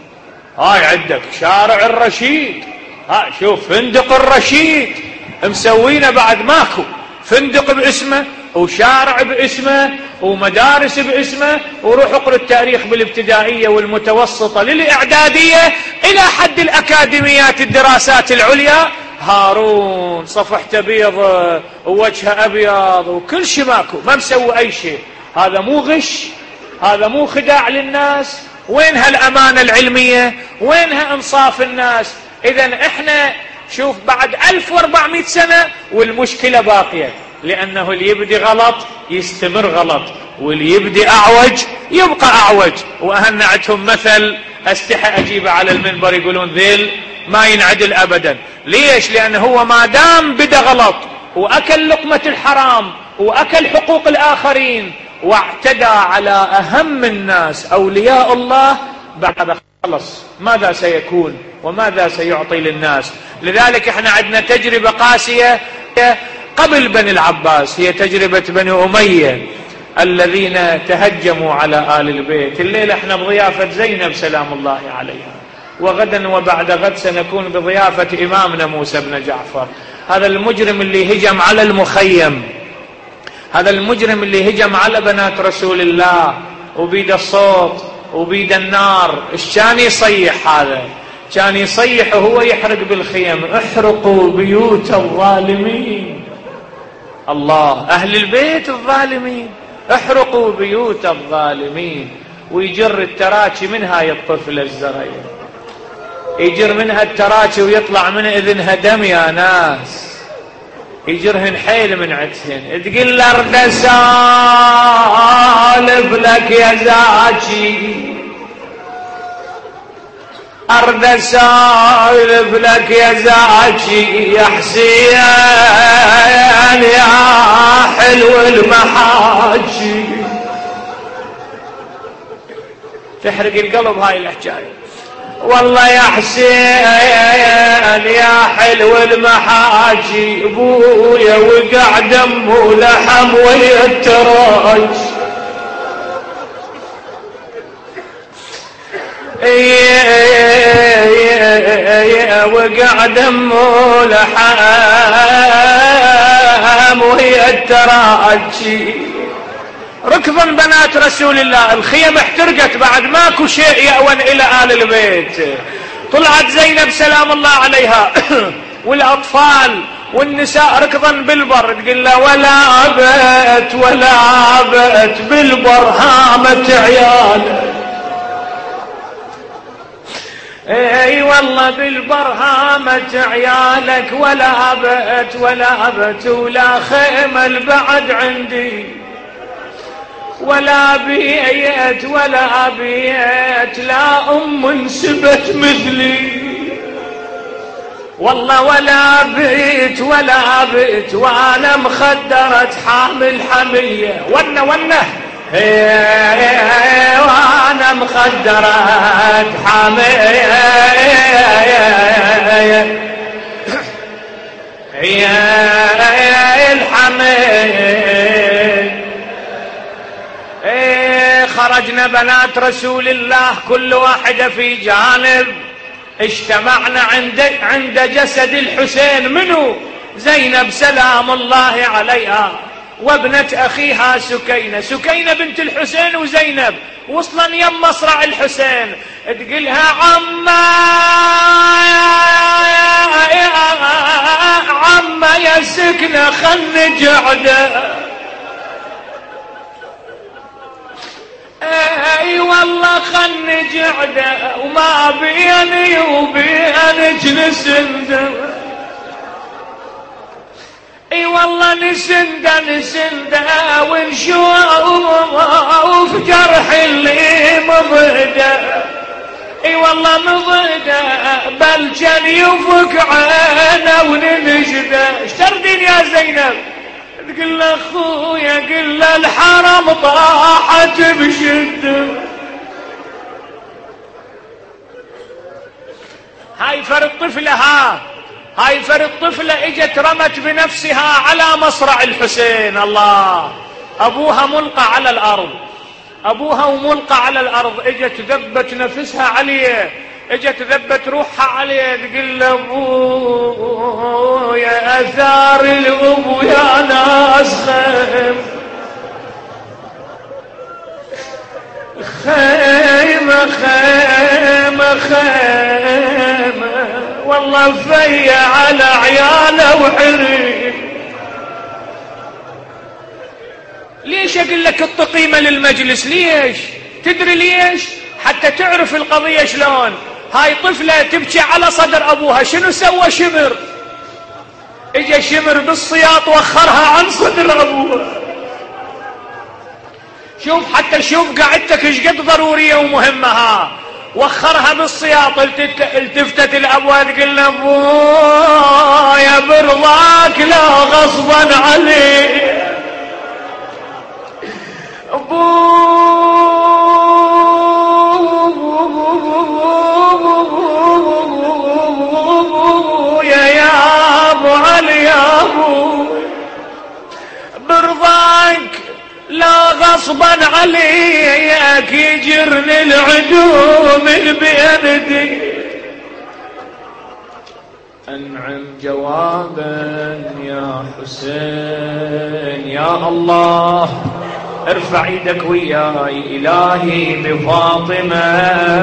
هاي عندك شارع الرشيد، ها شوف فندق الرشيد مسوينه بعد ماكو، فندق باسمه وشارع باسمه ومدارس باسمه. وروح اقرأ التاريخ بالابتدائية والمتوسطة للإعدادية إلى حد الأكاديميات الدراسات العليا. هارون صفحته بيضة ووجهه أبيض وكل شيء ماكو، ما مسوي أي شيء. هذا مو غش، هذا مو خداع للناس. وينها الأمانة العلمية؟ وينها إنصاف الناس؟ إذن إحنا شوف بعد ألف وأربعمائة سنة والمشكلة باقية، لأنه اللي يبدي غلط يستمر غلط، واللي يبدي أعوج يبقى أعوج. وأهن عندهم مثل أستحى أجيبه على المنبر، يقولون ذيل ما ينعدل أبدا. ليش؟ لأنه هو ما دام بدأ غلط وأكل لقمة الحرام وأكل حقوق الآخرين واعتدى على أهم الناس أولياء الله، بعد خلص ماذا سيكون وماذا سيعطي للناس؟ لذلك احنا عندنا تجربة قاسية قبل بني العباس، هي تجربة بني أمية الذين تهجموا على آل البيت. الليلة احنا بضيافة زينب سلام الله عليها، وغدا وبعد غد سنكون بضيافة إمامنا موسى بن جعفر. هذا المجرم اللي هجم على المخيم، هذا المجرم اللي هجم على بنات رسول الله وبيد الصوت وبيد النار. ايش كان يصيح؟ هذا كان يصيح وهو يحرق بالخيم: احرقوا بيوت الظالمين. الله أهل البيت الظالمين، احرقوا بيوت الظالمين. ويجر التراكي من هاي الطفلة الصغيرة، يجر منها التراكي ويطلع من إذنها دم يا ناس، يجرهن حيل من عدهن. تقول له ارد اسالف لك يا زاكي، ارد اسالف لك يا زاكي يا حسين يا حلو المحاجي. تحرق القلب هاي الحكايه. والله يا حسين يا حلو المحاجي، ابويا وقع دم ولحم ويا التراج. وقع دم ولحم ويا التراج. ركضا بنات رسول الله، الخيم احترقت بعد ماكو شيء يأون إلى آل البيت. طلعت زينب سلام الله عليها والأطفال والنساء ركضا بالبر، تقول له ولا أبت ولا أبت بالبر هامت عيال. اي والله بالبر هامت عيالك، ولا أبت ولا أبت ولا خيمة البعد عندي، ولا بيت ولا بيت لا أم انسبت مثلي. والله ولا بيت ولا بيت وأنا مخدرة حامل حمية. ونه ونه وأنا مخدرة حامل الحميل. خرجنا بنات رسول الله كل واحدة في جانب، اجتمعنا عند عند جسد الحسين. منو؟ زينب سلام الله عليها وابنة أخيها سكينة. سكينة بنت الحسين وزينب وصلا يم مصرع الحسين. تقلها عما عما يا سكنة خل نقعد. اي والله خل نقعد وما بيني وبينك نسند. اي والله نسند نسند ونشوف جرح اللي مضيده. اي والله مضيده بل كان يفك عينه وننجده. ايش تردين يا زينب؟ تقول له اخويا قل له الحرم طاحت بشده. هاي فرد طفله، ها هاي فرد طفله اجت رمت بنفسها على مصرع الحسين. الله، ابوها ملقى على الارض، ابوها وملقى على الارض. اجت ذبت نفسها عليه، اجت ذبت روحها عليه. تقول له ابو يا اثار الابو يا ناس خيم خيمه خيمه خيمه والله فيا على عياله وحريم. ليش اقول لك التقيمه للمجلس؟ ليش؟ تدري ليش؟ حتى تعرف القضيه شلون. هاي طفله تبكي على صدر ابوها. شنو سوى شمر؟ اجا شمر بالصياط وخرها عن صدر ابوها. شوف حتى شوف قعدتك ايش قد ضروريه ومهمه. ها وخرها بالصياط. التفتت الابوها تقول له ابويا برضاك لا غصبا عليه. ابويا يا ابو علي يا ابو برضاك لا غصبا عليك يجرني العدو من بيدي. انعم جوابا يا حسين يا الله. ارفع ايدك وياي الهي بفاطمه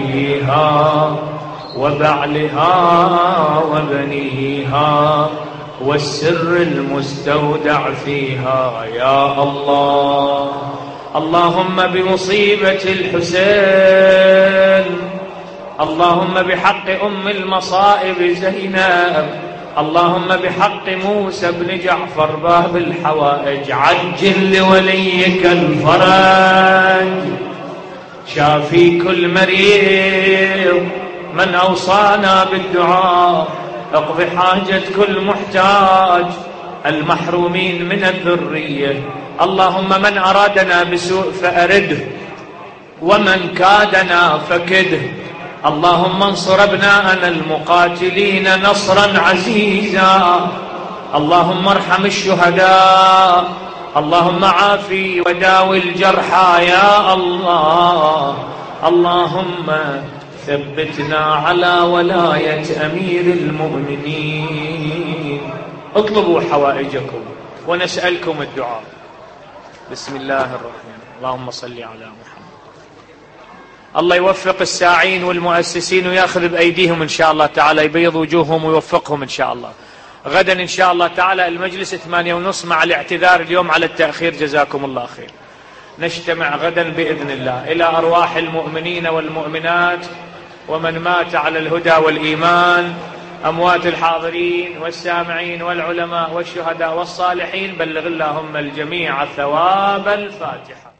وابيها وبعلها وبنيها والسر المستودع فيها يا الله. اللهم بمصيبة الحسين، اللهم بحق أم المصائب زينب، اللهم بحق موسى بن جعفر باب الحوائج، عجل لوليك الفرج، شافي كل مريض، من أوصانا بالدعاء، اقض حاجة كل محتاج، المحرومين من الذرية. اللهم من أرادنا بسوء فأرده، ومن كادنا فكده. اللهم انصر ابناءنا المقاتلين نصرا عزيزا. اللهم ارحم الشهداء، اللهم عافي وداوي الجرحى يا الله. اللهم ثبتنا على ولاية أمير المؤمنين. اطلبوا حوائجكم ونسألكم الدعاء. بسم الله الرحمن الرحيم. اللهم صل على محمد. الله يوفق الساعين والمؤسسين ويأخذ بأيديهم إن شاء الله تعالى، يبيض وجوههم ويوفقهم إن شاء الله. غدا إن شاء الله تعالى المجلس ثمانية ونص مع الاعتذار اليوم على التأخير، جزاكم الله خير. نجتمع غدا بإذن الله. إلى أرواح المؤمنين والمؤمنات ومن مات على الهدى والإيمان، أموات الحاضرين والسامعين والعلماء والشهداء والصالحين، بلغ اللهم الجميع ثواب الفاتحة.